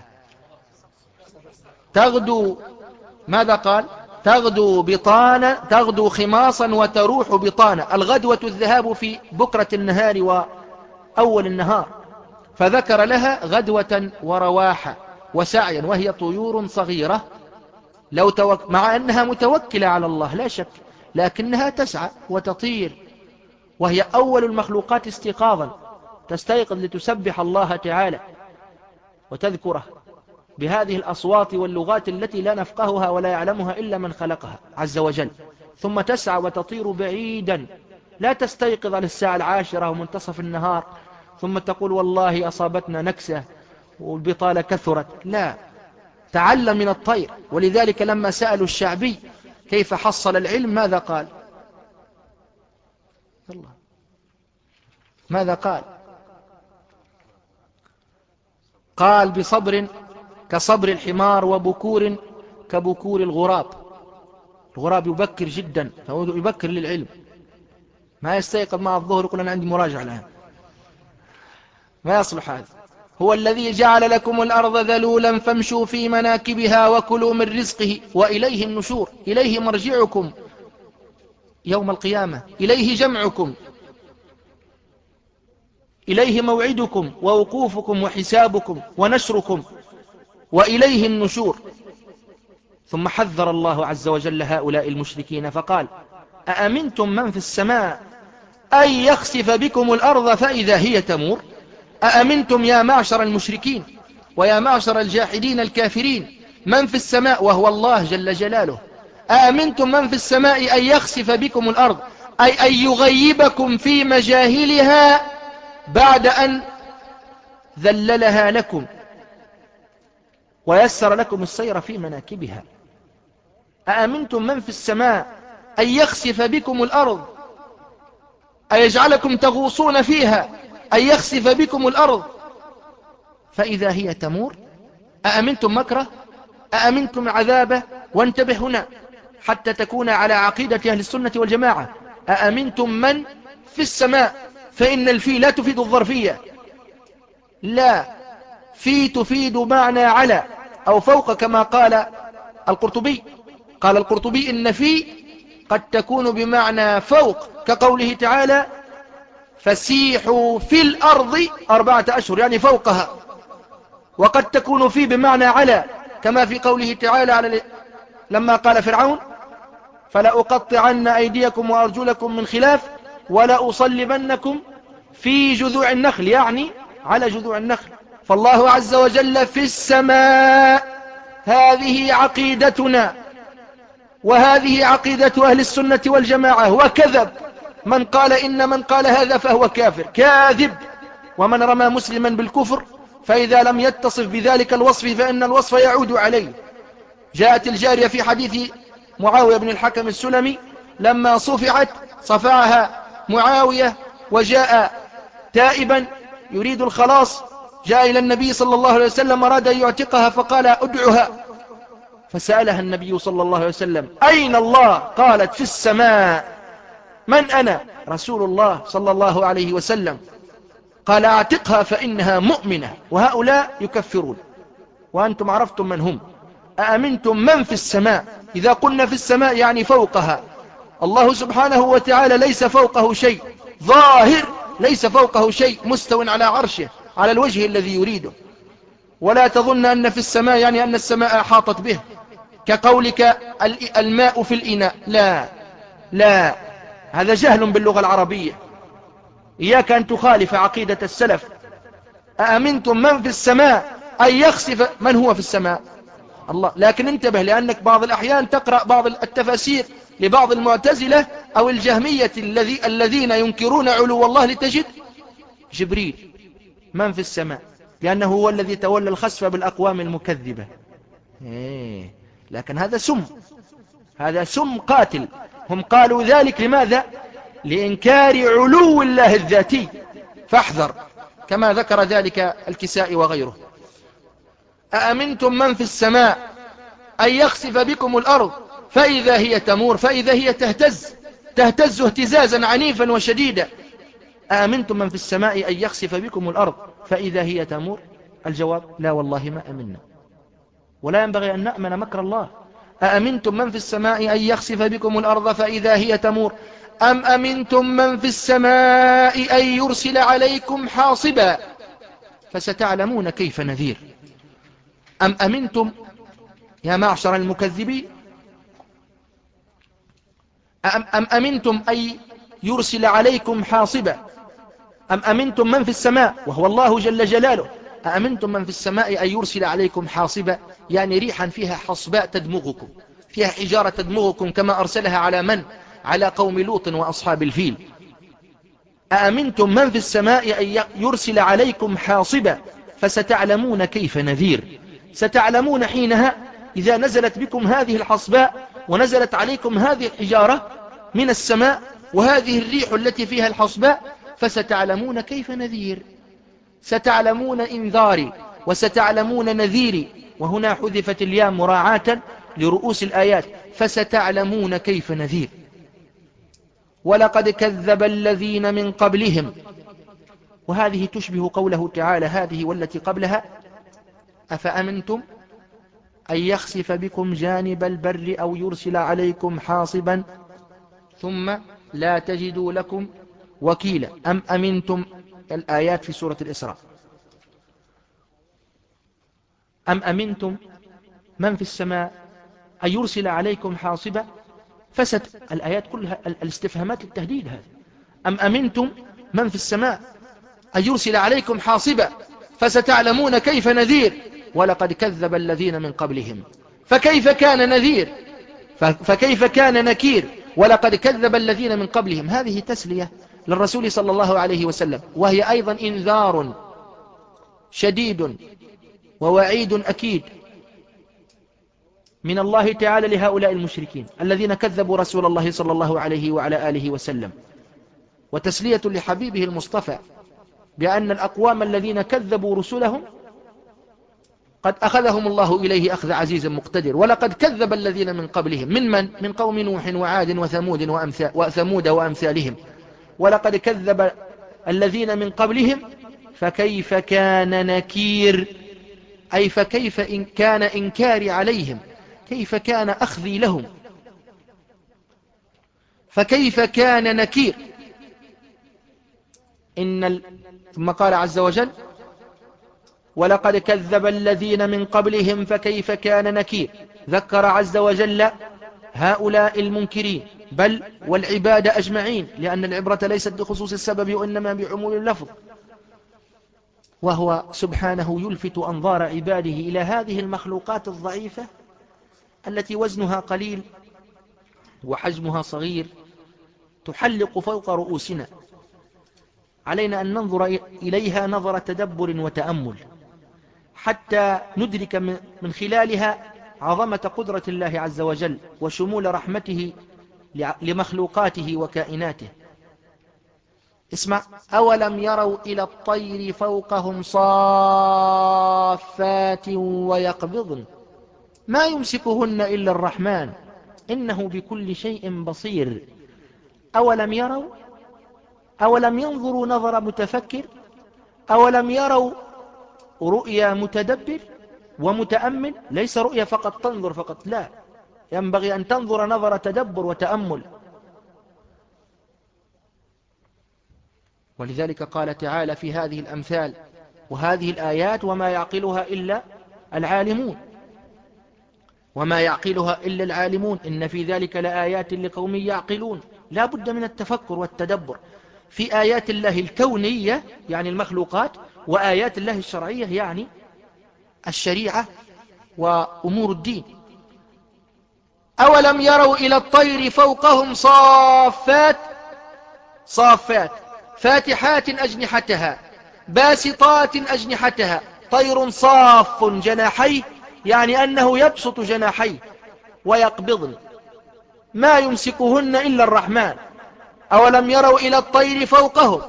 تغدو، ماذا قال؟ تغدو بطانا، تغدو خماصا وتروح بطانا. الغدوة الذهاب في بكرة النهار وأول النهار، فذكر لها غدوة ورواحة وسعيا، وهي طيور صغيرة لو توك... مع أنها متوكلة على الله لا شك، لكنها تسعى وتطير، وهي أول المخلوقات استيقاظا، تستيقظ لتسبح الله تعالى وتذكره بهذه الأصوات واللغات التي لا نفقهها ولا يعلمها إلا من خلقها عز وجل. ثم تسعى وتطير بعيدا، لا تستيقظ للساعة العاشرة ومنتصف النهار ثم تقول والله أصابتنا نكسة والبطالة كثرت. لا، تعلم من الطير. ولذلك لما سألوا الشعبي كيف حصل العلم ماذا قال؟ الله ماذا قال؟ قال: بصبر كصبر الحمار وبكور كبكور الغراب. الغراب يبكر جدا، فهو يبكر للعلم، ما يستيقظ مع الظهر يقول أنا عندي مراجعة الآن، ما يصلح هذا. هو الذي جعل لكم الأرض ذلولا فامشوا في مناكبها وكلوا من رزقه وإليه النشور. إليه مرجعكم يوم القيامة، إليه جمعكم، إليه موعدكم ووقوفكم وحسابكم ونشركم، وإليه النشور. ثم حذر الله عز وجل هؤلاء المشركين فقال: أأمنتم من في السماء أن يخسف بكم الأرض فإذا هي تمور. أأمنتم يا معشر المشركين ويا معشر الجاحدين الكافرين من في السماء وهو الله جل جلاله، أأمنتم من في السماء أن يخسف بكم الأرض، أي أن يغيبكم في مجاهلها بعد أن ذللها لكم ويسر لكم السير في مناكبها. أأمنتم من في السماء أن يخسف بكم الأرض أن يجعلكم تغوصون فيها أن يخسف بكم الأرض فإذا هي تمور. أأمنتم مكره أأمنتم عذابه. وانتبه هنا حتى تكون على عقيدة أهل السنة والجماعة. أأمنتم من في السماء، فإن الفي لا تفيد الظرفية، لا، في تفيد معنى على أو فوق كما قال القرطبي. قال القرطبي إن في قد تكون بمعنى فوق كقوله تعالى فسيحوا في الأرض أربعة أشهر يعني فوقها. وقد تكون في بمعنى على كما في قوله تعالى على لما قال فرعون فلأقطعن أيديكم وأرجلكم من خلاف ولأصلبنكم في جذوع النخل يعني على جذوع النخل. فالله عز وجل في السماء. هذه عقيدتنا وهذه عقيدة أهل السنة والجماعة. وكذب من قال إن من قال هذا فهو كافر، كاذب. ومن رمى مسلما بالكفر فإذا لم يتصف بذلك الوصف فإن الوصف يعود عليه. جاءت الجارية في حديث معاوية بن الحكم السلمي لما صفعت صفعها معاوية وجاء تائبا يريد الخلاص، جاء إلى النبي صلى الله عليه وسلم أراد أن يعتقها فقال ادعها. فسألها النبي صلى الله عليه وسلم أين الله؟ قالت في السماء. من أنا؟ رسول الله صلى الله عليه وسلم. قال اعتقها فإنها مؤمنة. وهؤلاء يكفرون وأنتم عرفتم من هم. أأمنتم من في السماء. إذا قلنا في السماء يعني فوقها. الله سبحانه وتعالى ليس فوقه شيء ظاهر، ليس فوقه شيء، مستو على عرشه على الوجه الذي يريده. ولا تظن أن في السماء يعني أن السماء أحاطت به كقولك الماء في الإناء. لا لا، هذا جهل باللغة العربية. إياك أن تخالف عقيدة السلف. أأمنتم من في السماء أن يخسف. من هو في السماء؟ الله. لكن انتبه لأنك بعض الأحيان تقرأ بعض التفاسير لبعض المعتزلة أو الجهمية الذي الذين ينكرون علو الله لتجد جبريل من في السماء لأنه هو الذي تولى الخسف بالأقوام المكذبة. إيه. لكن هذا سم، هذا سم قاتل. هم قالوا ذلك لماذا؟ لإنكار علو الله الذاتي، فاحذر كما ذكر ذلك الكسائي وغيره. أأمنتم من في السماء أن يخسف بكم الأرض فإذا هي تمور. فإذا هي تهتز، تهتز اهتزازا عنيفا وشديدا. أأمنتم من في السماء أن يخسف بكم الأرض فإذا هي تمور. الجواب لا والله ما أمنا، ولا ينبغي أن نأمن مكر الله. أأمنتم من في السماء أن يخسف بكم الأرض فإذا هي تمور أم أمنتم من في السماء أن يرسل عليكم حاصبا فستعلمون كيف نذير. أم أمنتم يا معشر المكذبين أم, أم أمنتم أن يرسل عليكم حاصبا أم أمنتم من في السماء وهو الله جل جلاله. أأمنتم من في السماء أن يرسل عليكم حاصبا يعني ريحا فيها حصباء تدمغكم، فيها حجارة تدمغكم كما أرسلها على من؟ على قوم لوط وأصحاب الفيل. أأمنتم من في السماء أن يرسل عليكم حاصبا فستعلمون كيف نذير. ستعلمون حينها إذا نزلت بكم هذه الحصباء ونزلت عليكم هذه الحجارة من السماء وهذه الريح التي فيها الحصباء فستعلمون كيف نذير. ستعلمون إنذاري وستعلمون نذيري. وهنا حذفت الياء مراعاة لرؤوس الآيات. فستعلمون كيف نذير. ولقد كذب الذين من قبلهم. وهذه تشبه قوله تعالى هذه والتي قبلها أفأمنتم أن يخسف بكم جانب البر أو يرسل عليكم حاصبا ثم لا تجدوا لكم وكيلا. أم أمنتم الآيات في سورة الإسراء. أم أمنتم من في السماء أن يرسل عليكم حاصبا فست الآيات كلها الاستفهامات التهديد. هذه أم أمنتم من في السماء أن يرسل عليكم حاصبا فستعلمون كيف نذير. ولقد كذب الذين من قبلهم فكيف كان نذير فكيف كان نكير. ولقد كذب الذين من قبلهم هذه تسلية للرسول صلى الله عليه وسلم وهي أيضا إنذار شديد ووعيد أكيد من الله تعالى لهؤلاء المشركين الذين كذبوا رسول الله صلى الله عليه وعلى آله وسلم، وتسلية لحبيبه المصطفى بأن الأقوام الذين كذبوا رسلهم قد أخذهم الله إليه أخذ عزيز مقتدر. ولقد كذب الذين من قبلهم، من من؟ من قوم نوح وعاد وثمود وأمثال وثمود وأمثالهم. ولقد كذب الذين من قبلهم فكيف كان نكير، أي فكيف إن كان إنكاري عليهم، كيف كان أخذي لهم، فكيف كان نكير. إن ال... ثم قال عز وجل ولقد كذب الذين من قبلهم فكيف كان نكير. ذكر عز وجل هؤلاء المنكرين بل والعباد أجمعين، لأن العبرة ليست بخصوص السبب وإنما بعموم اللفظ، وهو سبحانه يلفت أنظار عباده إلى هذه المخلوقات الضعيفة التي وزنها قليل وحجمها صغير تحلق فوق رؤوسنا. علينا أن ننظر إليها نظر تدبر وتأمل حتى ندرك من خلالها عظمة قدرة الله عز وجل وشمول رحمته لمخلوقاته وكائناته. اسمع: أولم يروا إلى الطير فوقهم صافات ويقبضن ما يمسكهن إلا الرحمن إنه بكل شيء بصير. أولم يروا، أولم ينظروا نظر متفكر، أولم يروا رؤيا متدبر ومتأمل، ليس رؤيا فقط تنظر فقط، لا، ينبغي أن تنظر نظر تدبر وتأمل. ولذلك قال تعالى في هذه الأمثال وهذه الآيات وما يعقلها إلا العالمون، وما يعقلها إلا العالمون، إن في ذلك لآيات لقوم يعقلون. لا بد من التفكر والتدبر في آيات الله الكونية يعني المخلوقات، وآيات الله الشرعية يعني الشريعة وأمور الدين. أولم يروا إلى الطير فوقهم صافات، صافات فاتحات أجنحتها باسطات أجنحتها، طير صاف جناحيه يعني أنه يبسط جناحيه، ويقبضن ما يمسكهن إلا الرحمن. أولم يروا إلى الطير فوقهم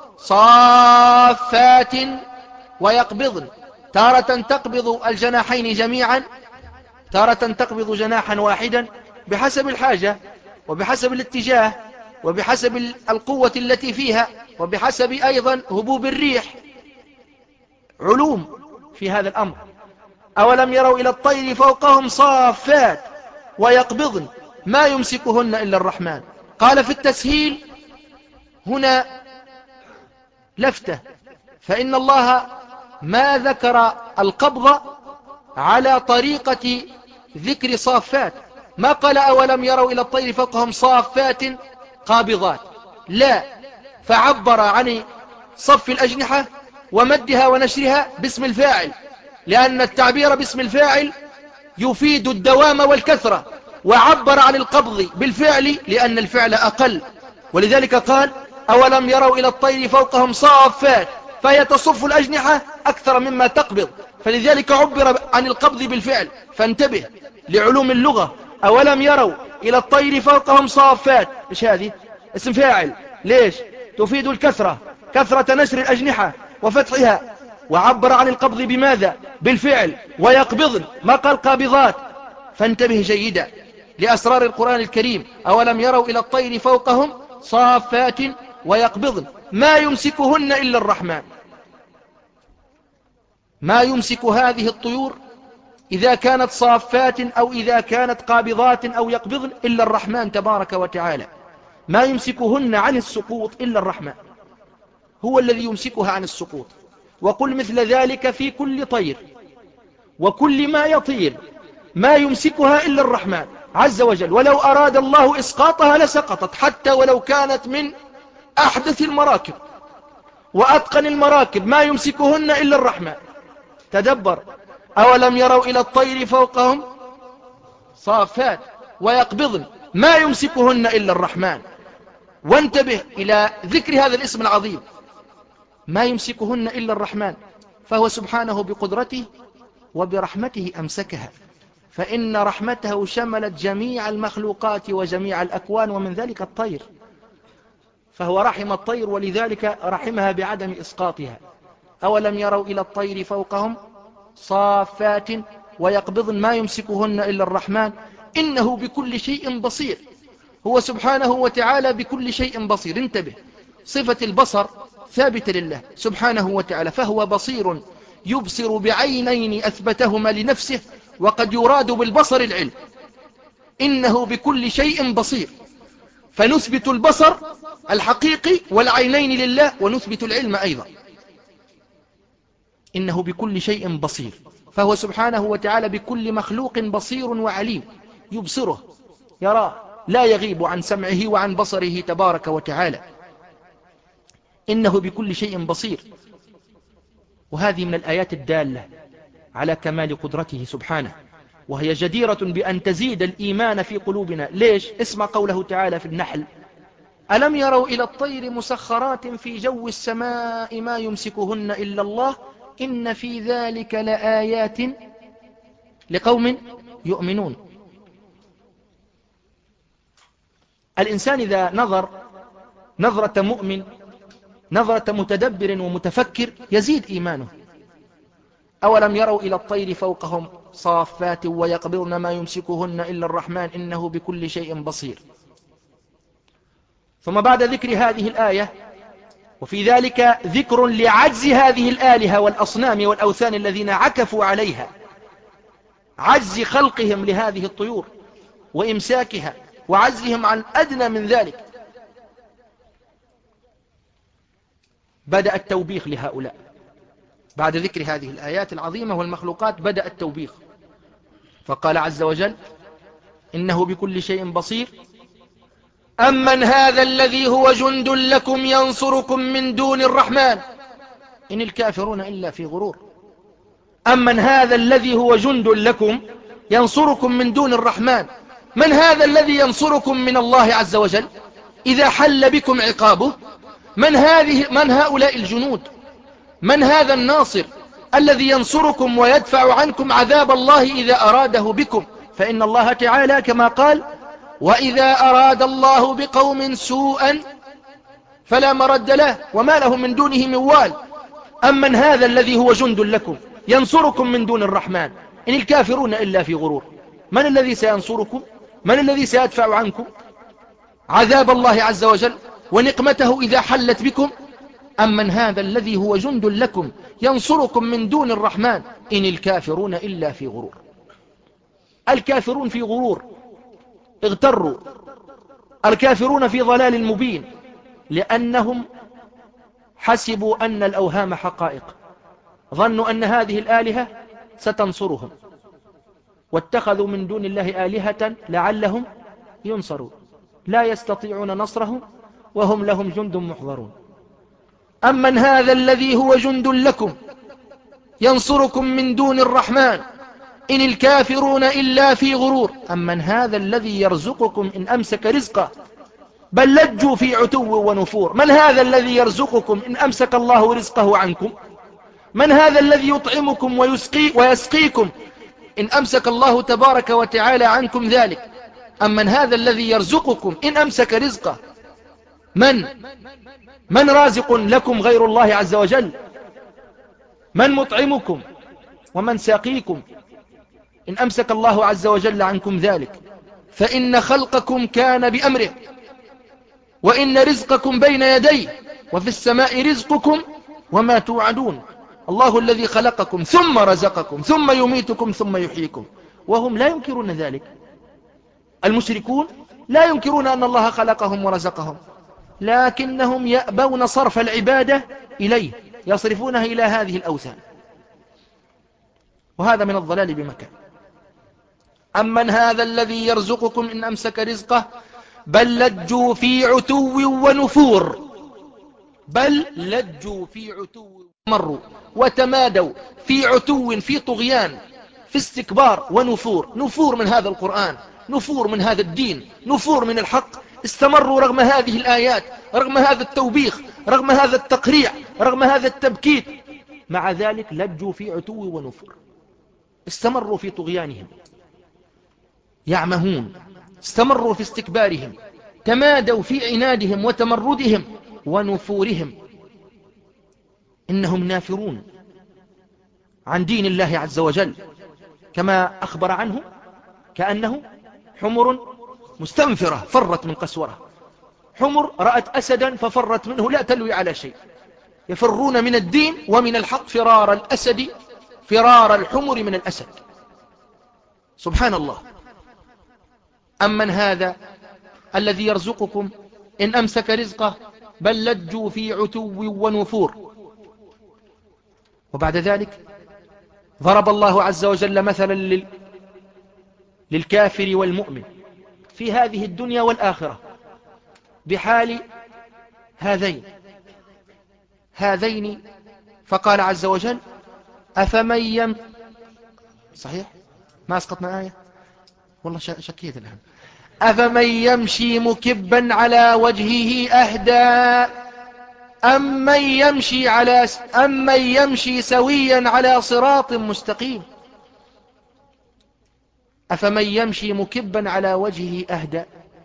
صافات ويقبضن، تارة تقبض الجناحين جميعا، تارة تقبض جناحا واحدا بحسب الحاجة وبحسب الاتجاه وبحسب القوة التي فيها وبحسب أيضا هبوب الريح، علوم في هذا الأمر. أولم يروا إلى الطير فوقهم صافات ويقبضن ما يمسكهن إلا الرحمن. قال في التسهيل هنا لفتة، فإن الله ما ذكر القبض على طريقة ذكر صافات، ما قال أولم يروا إلى الطير فوقهم صافات قابضات، لا، فعبر عن صف الأجنحة ومدها ونشرها باسم الفاعل، لأن التعبير باسم الفاعل يفيد الدوام والكثرة، وعبر عن القبض بالفعل لأن الفعل أقل. ولذلك قال أولم يروا إلى الطير فوقهم صافات، فهي تصف الأجنحة أكثر مما تقبض، فلذلك عبر عن القبض بالفعل. فانتبه لعلوم اللغة. أولم يروا إلى الطير فوقهم صافات، إيش هذه؟ اسم فاعل، ليش؟ تفيد الكثرة، كثرة نشر الأجنحة وفتحها، وعبر عن القبض بماذا؟ بالفعل. ويقبضن ما قال قابضات. فانتبه جيدا لأسرار القرآن الكريم. أولم يروا إلى الطير فوقهم صافات ويقبضن ما يمسكهن إلا الرحمن. ما يمسك هذه الطيور إذا كانت صافات أو إذا كانت قابضات أو يقبضن إلا الرحمن تبارك وتعالى. ما يمسكهن عن السقوط إلا الرحمن، هو الذي يمسكها عن السقوط. وقل مثل ذلك في كل طير وكل ما يطير، ما يمسكها إلا الرحمن عز وجل. ولو أراد الله إسقاطها لسقطت، حتى ولو كانت من أحدث المراكب وأتقن المراكب، ما يمسكهن إلا الرحمن. تدبر. أولم يروا إلى الطير فوقهم صافات ويقبضن ما يمسكهن إلا الرحمن. وانتبه إلى ذكر هذا الاسم العظيم، ما يمسكهن إلا الرحمن. فهو سبحانه بقدرته وبرحمته أمسكها، فإن رحمته شملت جميع المخلوقات وجميع الأكوان، ومن ذلك الطير، فهو رحم الطير ولذلك رحمها بعدم إسقاطها. أولم يروا إلى الطير فوقهم صافات ويقبضن ما يمسكهن إلا الرحمن إنه بكل شيء بصير. هو سبحانه وتعالى بكل شيء بصير. انتبه، صفة البصر ثابتة لله سبحانه وتعالى، فهو بصير يبصر بعينين أثبتهما لنفسه، وقد يراد بالبصر العلم. إنه بكل شيء بصير، فنثبت البصر الحقيقي والعينين لله، ونثبت العلم أيضا. إنه بكل شيء بصير، فهو سبحانه وتعالى بكل مخلوق بصير وعليم، يبصره يراه، لا يغيب عن سمعه وعن بصره تبارك وتعالى. إنه بكل شيء بصير، وهذه من الآيات الدالة على كمال قدرته سبحانه، وهي جديرة بأن تزيد الإيمان في قلوبنا. ليش؟ اسمع قوله تعالى في النحل: ألم يروا إلى الطير مسخرات في جو السماء ما يمسكهن إلا الله إن في ذلك لآيات لقوم يؤمنون. الإنسان إذا نظر نظرة مؤمن، نظرة متدبر ومتفكر، يزيد إيمانه. أولم يروا إلى الطير فوقهم صافات ويقبضن ما يمسكهن إلا الرحمن إنه بكل شيء بصير. ثم بعد ذكر هذه الآية، وفي ذلك ذكر لعجز هذه الآلهة والأصنام والأوثان الذين عكفوا عليها، عجز خلقهم لهذه الطيور وإمساكها، وعجزهم عن أدنى من ذلك، بدأ التوبيخ لهؤلاء. بعد ذكر هذه الآيات العظيمة والمخلوقات بدأ التوبيخ، فقال عز وجل: إنه بكل شيء بصير. أمن هذا الذي هو جند لكم ينصركم من دون الرحمن إن الكافرون إلا في غرور. أمن هذا الذي هو جند لكم ينصركم من دون الرحمن، من هذا الذي ينصركم من الله عز وجل إذا حل بكم عقابه؟ من هذه من هؤلاء الجنود؟ من هذا الناصر الذي ينصركم ويدفع عنكم عذاب الله إذا أراده بكم؟ فإن الله تعالى كما قال: وإذا أراد الله بقوم سوءا فلا مرد له وما لهم من دونه من وال. أمن هذا الذي هو جند لكم ينصركم من دون الرحمن إن الكافرون إلا في غرور. من الذي سينصركم؟ من الذي سيدفع عنكم عذاب الله عز وجل ونقمته إذا حلت بكم؟ أمن هذا الذي هو جند لكم ينصركم من دون الرحمن إن الكافرون إلا في غرور. الكافرون في غرور، اغتروا. الكافرون في ضلال مبين، لأنهم حسبوا أن الأوهام حقائق، ظنوا أن هذه الآلهة ستنصرهم، واتخذوا من دون الله آلهة لعلهم ينصرون، لا يستطيعون نصرهم وهم لهم جند محضرون. أمن هذا الذي هو جند لكم ينصركم من دون الرحمن إن الكافرون إلا في غرور. أمن هذا الذي يرزقكم إن أمسك رزقه بل لجوا في عتو ونفور. من هذا الذي يرزقكم إن أمسك الله رزقه عنكم؟ من هذا الذي يطعمكم ويسقي ويسقيكم إن أمسك الله تبارك وتعالى عنكم ذلك؟ أمن هذا الذي يرزقكم إن أمسك رزقه؟ من من رازق لكم غير الله عز وجل؟ من مطعمكم ومن ساقيكم إن أمسك الله عز وجل عنكم ذلك؟ فإن خلقكم كان بأمره، وإن رزقكم بين يديه، وفي السماء رزقكم وما توعدون. الله الذي خلقكم ثم رزقكم ثم يميتكم ثم يحييكم، وهم لا ينكرون ذلك. المشركون لا ينكرون أن الله خلقهم ورزقهم، لكنهم يأبون صرف العبادة إليه، يصرفونها إلى هذه الأوثان، وهذا من الضلال بمكان. أمن هذا الذي يرزقكم إن أمسك رزقه بل لجوا في عتو ونفور. بل لجوا في عتو، مروا وتمادوا في عتو، في طغيان، في استكبار ونفور. نفور من هذا القرآن، نفور من هذا الدين، نفور من الحق. استمروا رغم هذه الآيات، رغم هذا التوبيخ، رغم هذا التقريع، رغم هذا التبكيت، مع ذلك لجوا في عتو ونفور، استمروا في طغيانهم يعمهون، استمروا في استكبارهم، تمادوا في عنادهم وتمردهم ونفورهم. إنهم نافرون عن دين الله عز وجل، كما أخبر عنه كأنه حمر مستنفرة فرت من قسورة. حمر رأت أسدا ففرت منه لا تلوي على شيء، يفرون من الدين ومن الحق فرار الأسد فرار الحمر من الأسد. سبحان الله. أمن هذا الذي يرزقكم إن أمسك رزقه بل لجوا في عتو ونفور. وبعد ذلك ضرب الله عز وجل مثلا لل... للكافر والمؤمن في هذه الدنيا والآخرة بحال هذين هذين فقال عز وجل أفمن يم صحيح ما أسقطنا آية والله شكيت الآن. أفمن يمشي مكبا على وجهه أهدى أم من يمشي على أم من يمشي سويا على صراط مستقيم. أفمن يمشي مكبا على وجهه أهدى.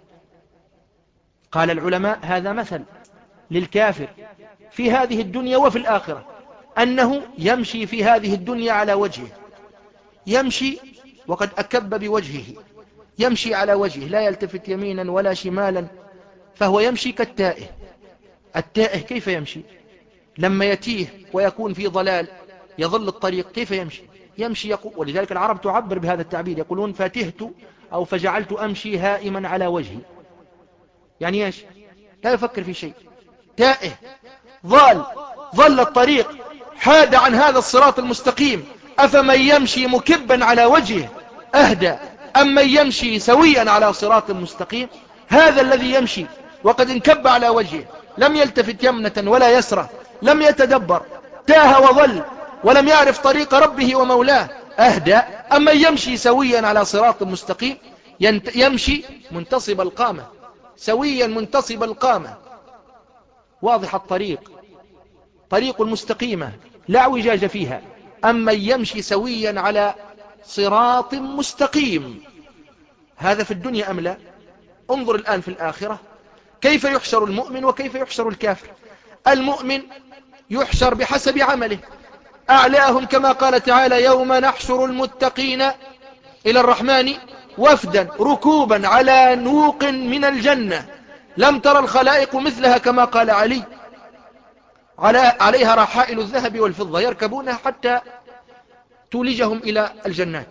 قال العلماء هذا مثل للكافر في هذه الدنيا وفي الآخرة، أنه يمشي في هذه الدنيا على وجهه، يمشي وقد أكب بوجهه، يمشي على وجهه لا يلتفت يمينا ولا شمالا، فهو يمشي كالتائه. التائه كيف يمشي لما يتيه ويكون في ضلال يظل الطريق كيف يمشي؟ يمشي يقول، ولذلك العرب تعبر بهذا التعبير يقولون فتهت أو فجعلت أمشي هائما على وجهي، يعني ايش؟ لا يفكر في شيء، تائه ضال ضل الطريق حاد عن هذا الصراط المستقيم. أفمن يمشي مكبا على وجهه أهدى أم من يمشي سويا على صراط مستقيم. هذا الذي يمشي وقد انكب على وجهه لم يلتفت يمنة ولا يسرى، لم يتدبر، تاه وظل ولم يعرف طريق ربه ومولاه، أهدى أم من يمشي سويا على صراط مستقيم يمشي منتصب القامة، سويا منتصب القامة، واضح الطريق، طريق المستقيمة لا اعوجاج فيها. أما يمشي سويا على صراط مستقيم، هذا في الدنيا أم لا؟ انظر الآن في الآخرة كيف يحشر المؤمن وكيف يحشر الكافر. المؤمن يحشر بحسب عمله، أعلاهم كما قال تعالى يوم نحشر المتقين إلى الرحمن وفدا ركوبا على نوق من الجنة لم ترى الخلائق مثلها كما قال علي على عليها رحائل الذهب والفضة يركبونها حتى تولجهم إلى الجنات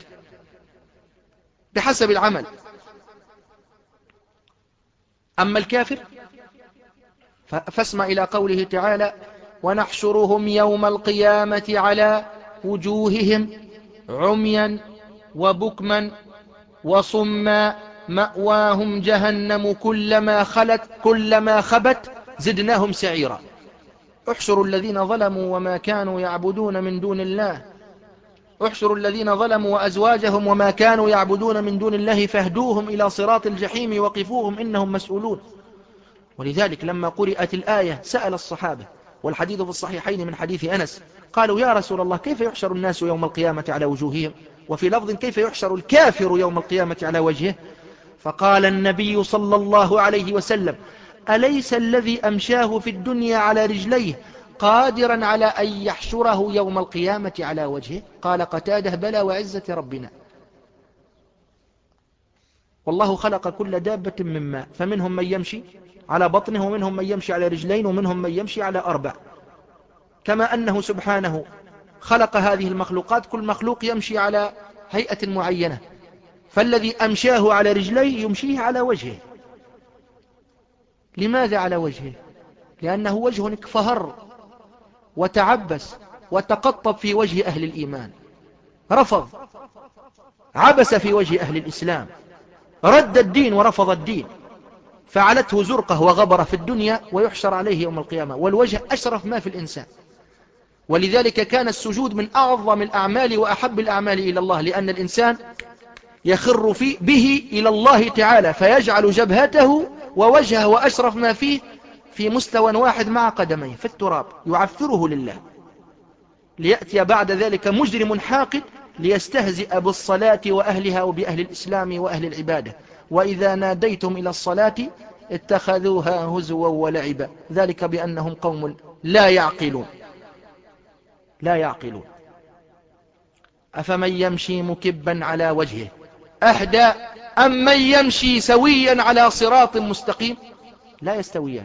بحسب العمل. أما الكافر فاسمع إلى قوله تعالى ونحشرهم يوم القيامة على وجوههم عميا وبكما وصما مأواهم جهنم كلما خلت كلما خبت زدناهم سعيرا. احشروا الذين ظلموا وما كانوا يعبدون من دون الله احشروا الذين ظلموا وأزواجهم وما كانوا يعبدون من دون الله فاهدوهم إلى صراط الجحيم وقفوهم إنهم مسؤولون. ولذلك لما قرأت الآية سأل الصحابة، والحديث في الصحيحين من حديث أنس، قالوا يا رسول الله كيف يحشر الناس يوم القيامة على وجوههم؟ وفي لفظ كيف يحشر الكافر يوم القيامة على وجهه؟ فقال النبي صلى الله عليه وسلم أليس الذي أمشاه في الدنيا على رجليه قادرا على أن يحشره يوم القيامة على وجهه؟ قال قتاده بلى وعزة ربنا. والله خلق كل دابة من ماء فمنهم من يمشي على بطنه ومنهم من يمشي على رجلين ومنهم من يمشي على أربع، كما أنه سبحانه خلق هذه المخلوقات كل مخلوق يمشي على هيئة معينة، فالذي أمشاه على رجليه يمشيه على وجهه. لماذا على وجهه؟ لأنه وجه اكفهر وتعبس وتقطب في وجه أهل الإيمان، رفض عبس في وجه أهل الإسلام، رد الدين ورفض الدين، فعلته زرقه وغبر في الدنيا ويحشر عليه يوم القيامة. والوجه أشرف ما في الإنسان، ولذلك كان السجود من أعظم الأعمال وأحب الأعمال إلى الله، لأن الإنسان يخر في به إلى الله تعالى فيجعل جبهته ووجهه وأشرف ما فيه في مستوى واحد مع قدميه في التراب يعفره لله. ليأتي بعد ذلك مجرم حاقد ليستهزئ بالصلاة وأهلها وبأهل الإسلام وأهل العبادة. وإذا ناديتم إلى الصلاة اتخذوها هزوا ولعبا، ذلك بأنهم قوم لا يعقلون لا يعقلون. أفمن يمشي مكبا على وجهه أهدى أم من يمشي سويا على صراط مستقيم؟ لا يستويان.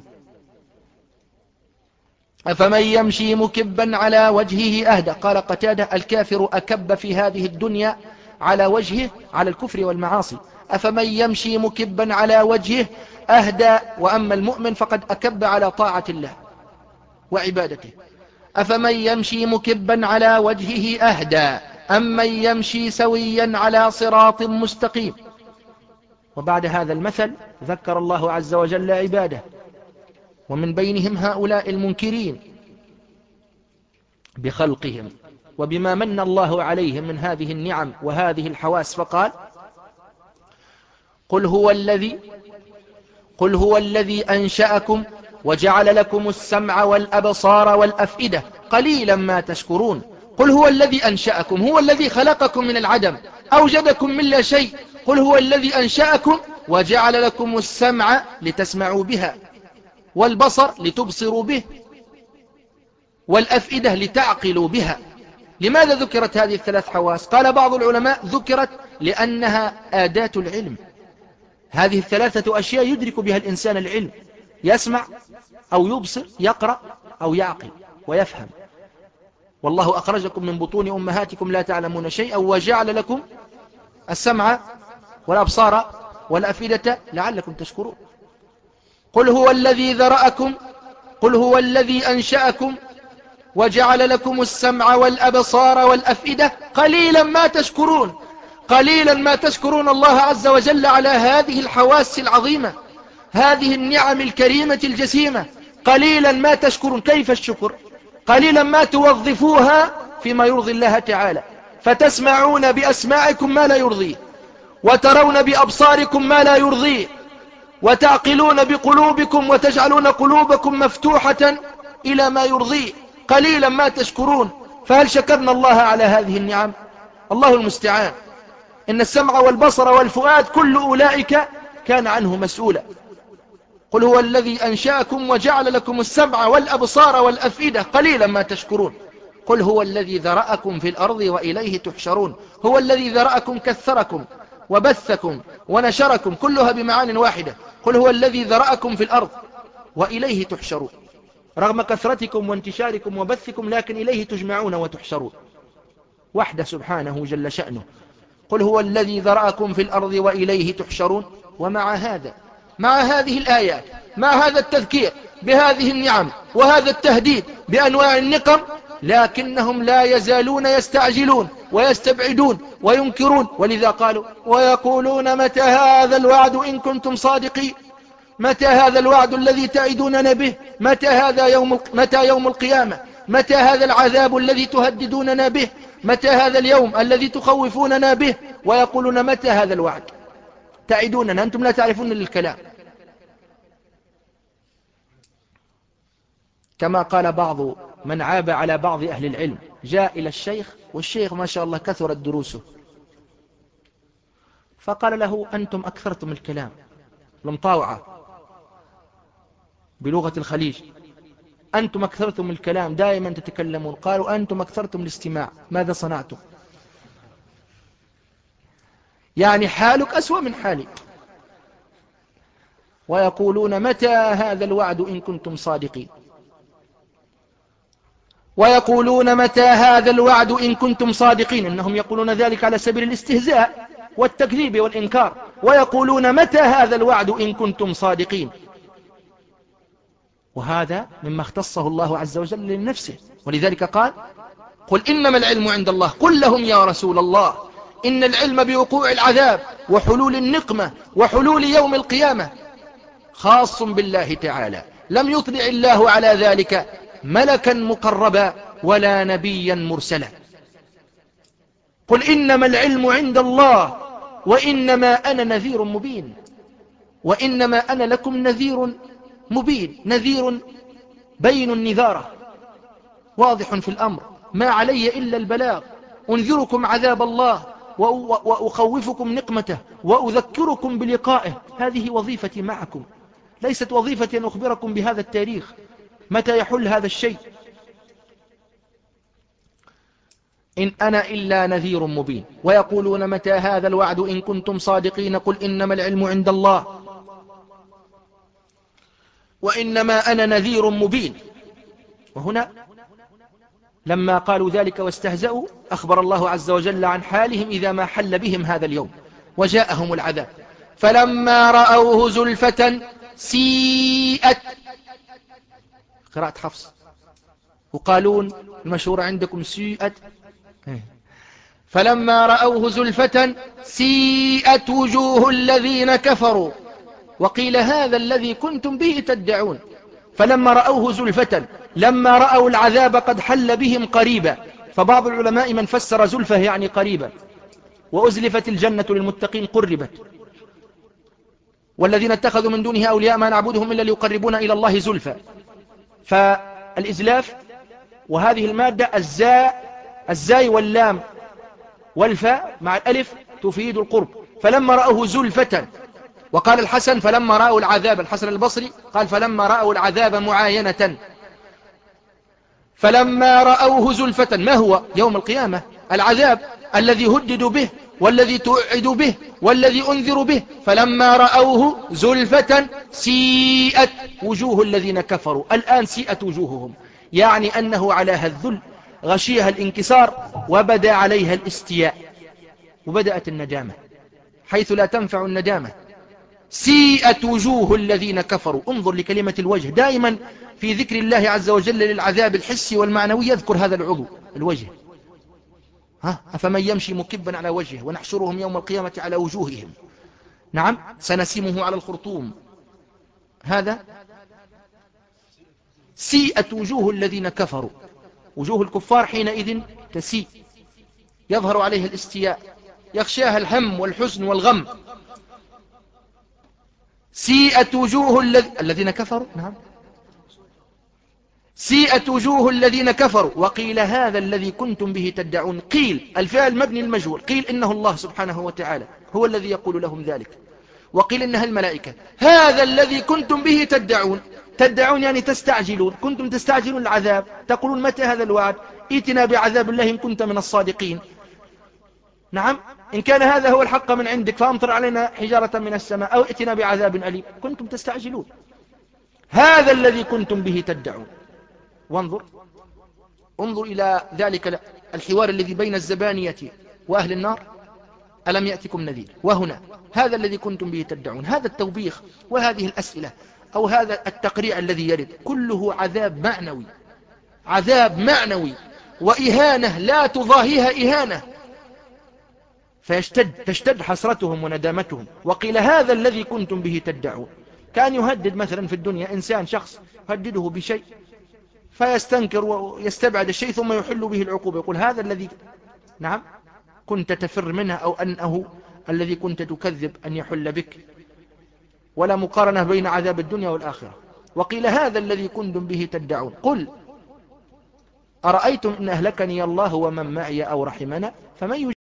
أفمن يمشي مكبا على وجهه أهدى. قال قتادة: الكافر أكب في هذه الدنيا على وجهه على الكفر والمعاصي. أفمن يمشي مكبا على وجهه أهدى، وأما المؤمن فقد أكب على طاعة الله وعبادته. أفمن يمشي مكبا على وجهه أهدى أم من يمشي سويا على صراط مستقيم. وبعد هذا المثل ذكر الله عز وجل عباده، ومن بينهم هؤلاء المنكرين بخلقهم وبما من الله عليهم من هذه النعم وهذه الحواس، فقال: قل هو الذي قل هو الذي أنشأكم وجعل لكم السمع والأبصار والأفئدة قليلا ما تشكرون. قل هو الذي أنشأكم، هو الذي خلقكم من العدم، أوجدكم من لا شيء. قل هو الذي أنشأكم وجعل لكم السمع لتسمعوا بها، والبصر لتبصروا به، والأفئدة لتعقلوا بها. لماذا ذكرت هذه الثلاث حواس؟ قال بعض العلماء: ذكرت لأنها آداة العلم. هذه الثلاثة أشياء يدرك بها الإنسان العلم: يسمع أو يبصر، يقرأ أو يعقل ويفهم. والله أخرجكم من بطون أمهاتكم لا تعلمون شيئا وجعل لكم السمع والأبصار والأفئدة لعلكم تشكرون. قل هو الذي ذرأكم قل هو الذي أنشأكم وجعل لكم السمع والأبصار والأفئدة قليلا ما تشكرون. قليلا ما تشكرون الله عز وجل على هذه الحواس العظيمة، هذه النعم الكريمة الجسيمة. قليلا ما تشكرون. كيف الشكر؟ قليلا ما توظفوها فيما يرضي الله تعالى، فتسمعون بأسماعكم ما لا يرضيه، وترون بأبصاركم ما لا يرضيه، وتعقلون بقلوبكم وتجعلون قلوبكم مفتوحة إلى ما يرضيه. قليلا ما تشكرون. فهل شكرنا الله على هذه النعم؟ الله المستعان. إن السمع والبصر والفؤاد كل أولئك كان عنه مسؤولا. قل هو الذي أنشأكم وجعل لكم السمع والأبصار والأفئدة قليلا ما تشكرون. قل هو الذي ذرأكم في الأرض وإليه تحشرون. هو الذي ذرأكم كثركم وبثكم ونشركم، كلها بمعان واحدة. قل هو الذي ذرأكم في الأرض وإليه تحشرون. رغم كثرتكم وانتشاركم وبثكم، لكن إليه تجمعون وتحشرون وحده سبحانه جل شأنه. قل هو الذي ذرأكم في الأرض وإليه تحشرون. ومع هذا، مع هذه الآيات، مع هذا التذكير بهذه النعم وهذا التهديد بأنواع النقم، لكنهم لا يزالون يستعجلون ويستبعدون وينكرون. ولذا قالوا: ويقولون متى هذا الوعد إن كنتم صادقين. متى هذا الوعد الذي تعدوننا به؟ متى هذا يوم متى يوم القيامة؟ متى هذا العذاب الذي تهددوننا به؟ متى هذا اليوم الذي تخوفوننا به؟ ويقولون متى هذا الوعد؟ تعدوننا، أنتم لا تعرفون للكلام. كما قال بعض من عاب على بعض أهل العلم، جاء إلى الشيخ والشيخ ما شاء الله كثرت دروسه، فقال له: أنتم أكثرتم الكلام، المطاوعة بلغة الخليج، أنتم أكثرتم الكلام، دائما تتكلمون. قالوا: أنتم أكثرتم الاستماع، ماذا صنعتم؟ يعني حالك أسوأ من حالي. ويقولون متى هذا الوعد إن كنتم صادقين. ويقولون متى هذا الوعد إن كنتم صادقين. إنهم يقولون ذلك على سبيل الاستهزاء والتكذيب والإنكار. ويقولون متى هذا الوعد إن كنتم صادقين. وهذا مما اختصه الله عز وجل لنفسه. ولذلك قال: قل إنما العلم عند الله. قل لهم يا رسول الله إن العلم بوقوع العذاب وحلول النقمة وحلول يوم القيامة خاص بالله تعالى، لم يطلع الله على ذلك ملكا مقربا ولا نبيا مرسلا. قل إنما العلم عند الله وإنما أنا نذير مبين. وإنما أنا لكم نذير مبين، نذير بين النذارة، واضح في الأمر، ما علي إلا البلاغ، أنذركم عذاب الله وأخوفكم نقمته وأذكركم بلقائه. هذه وظيفتي معكم، ليست وظيفتي أن أخبركم بهذا التاريخ متى يحل هذا الشيء. إن أنا إلا نذير مبين. ويقولون متى هذا الوعد إن كنتم صادقين قل إنما العلم عند الله وإنما أنا نذير مبين. وهنا لما قالوا ذلك واستهزأوا أخبر الله عز وجل عن حالهم إذا ما حل بهم هذا اليوم وجاءهم العذاب. فلما رأوه زلفة سيئت، قراءة حفص، وقالون المشهور عندكم سيئت. فلما رأوه زلفة سيئت وجوه الذين كفروا وقيل هذا الذي كنتم به تدعون. فلما رأوه زلفة، لما رأوا العذاب قد حل بهم قريبا. فبعض العلماء من فسر زلفة يعني قريبا، وأزلفت الجنة للمتقين قربت، والذين اتخذوا من دونه أولياء ما نعبدهم إلا ليقربونا إلى الله زلفى. فالإزلاف وهذه المادة الزاء الزاي واللام والفاء مع الألف تفيد القرب. فلما رأوه زلفة. وقال الحسن فلما رأوا العذاب، الحسن البصري قال فلما رأوا العذاب معاينة. فلما رأوه زلفة، ما هو؟ يوم القيامة العذاب الذي هددوا به والذي توعدوا به والذي أنذروا به. فلما رأوه زلفة سيئت وجوه الذين كفروا. الآن سيئت وجوههم، يعني أنه على الذل غشيها الانكسار وبدا عليها الاستياء، وبدأت الندامة حيث لا تنفع الندامة. سيئت وجوه الذين كفروا. انظر لكلمة الوجه، دائما في ذكر الله عز وجل للعذاب الحسي والمعنوي يذكر هذا العضو الوجه. ها أفمن يمشي مكبا على وجهه ونحشرهم يوم القيامة على وجوههم، نعم سنسمه على الخرطوم. هذا سيئت وجوه الذين كفروا. وجوه الكفار حينئذ تسيء، يظهر عليها الاستياء، يخشاها الهم والحزن والغم. سيئت وجوه الذين كفروا، نعم سيئت وجوه الذين كفروا وقيل هذا الذي كنتم به تدعون. قيل الفعل مبني المجهول، قيل إنه الله سبحانه وتعالى هو الذي يقول لهم ذلك، وقيل إنها الملائكة. هذا الذي كنتم به تدعون، تدعون يعني تستعجلون، كنتم تستعجلون العذاب، تقولون متى هذا الوعد، ائتنا بعذاب الله إن كنت من الصادقين. نعم إن كان هذا هو الحق من عندك فأمطر علينا حجارة من السماء أو ائتنا بعذاب أليم. كنتم تستعجلون. هذا الذي كنتم به تدعون. وانظر انظر إلى ذلك الحوار الذي بين الزبانية وأهل النار. ألم يأتكم نذير؟ وهنا هذا الذي كنتم به تدعون. هذا التوبيخ وهذه الأسئلة أو هذا التقريع الذي يرد كله عذاب معنوي، عذاب معنوي وإهانة لا تضاهيها إهانة، فيشتد تشتد حسرتهم وندامتهم. وقيل هذا الذي كنتم به تدعون. كان يهدد مثلا في الدنيا إنسان شخص يهدده بشيء فيستنكر ويستبعد الشيء ثم يحل به العقوبة، يقول هذا الذي نعم كنت تفر منه أو أنه الذي كنت تكذب أن يحل بك. ولا مقارنة بين عذاب الدنيا والآخرة. وقيل هذا الذي كنتم به تدعون. قل أرأيتم إن أهلكني الله ومن معي أو رحمنا فمن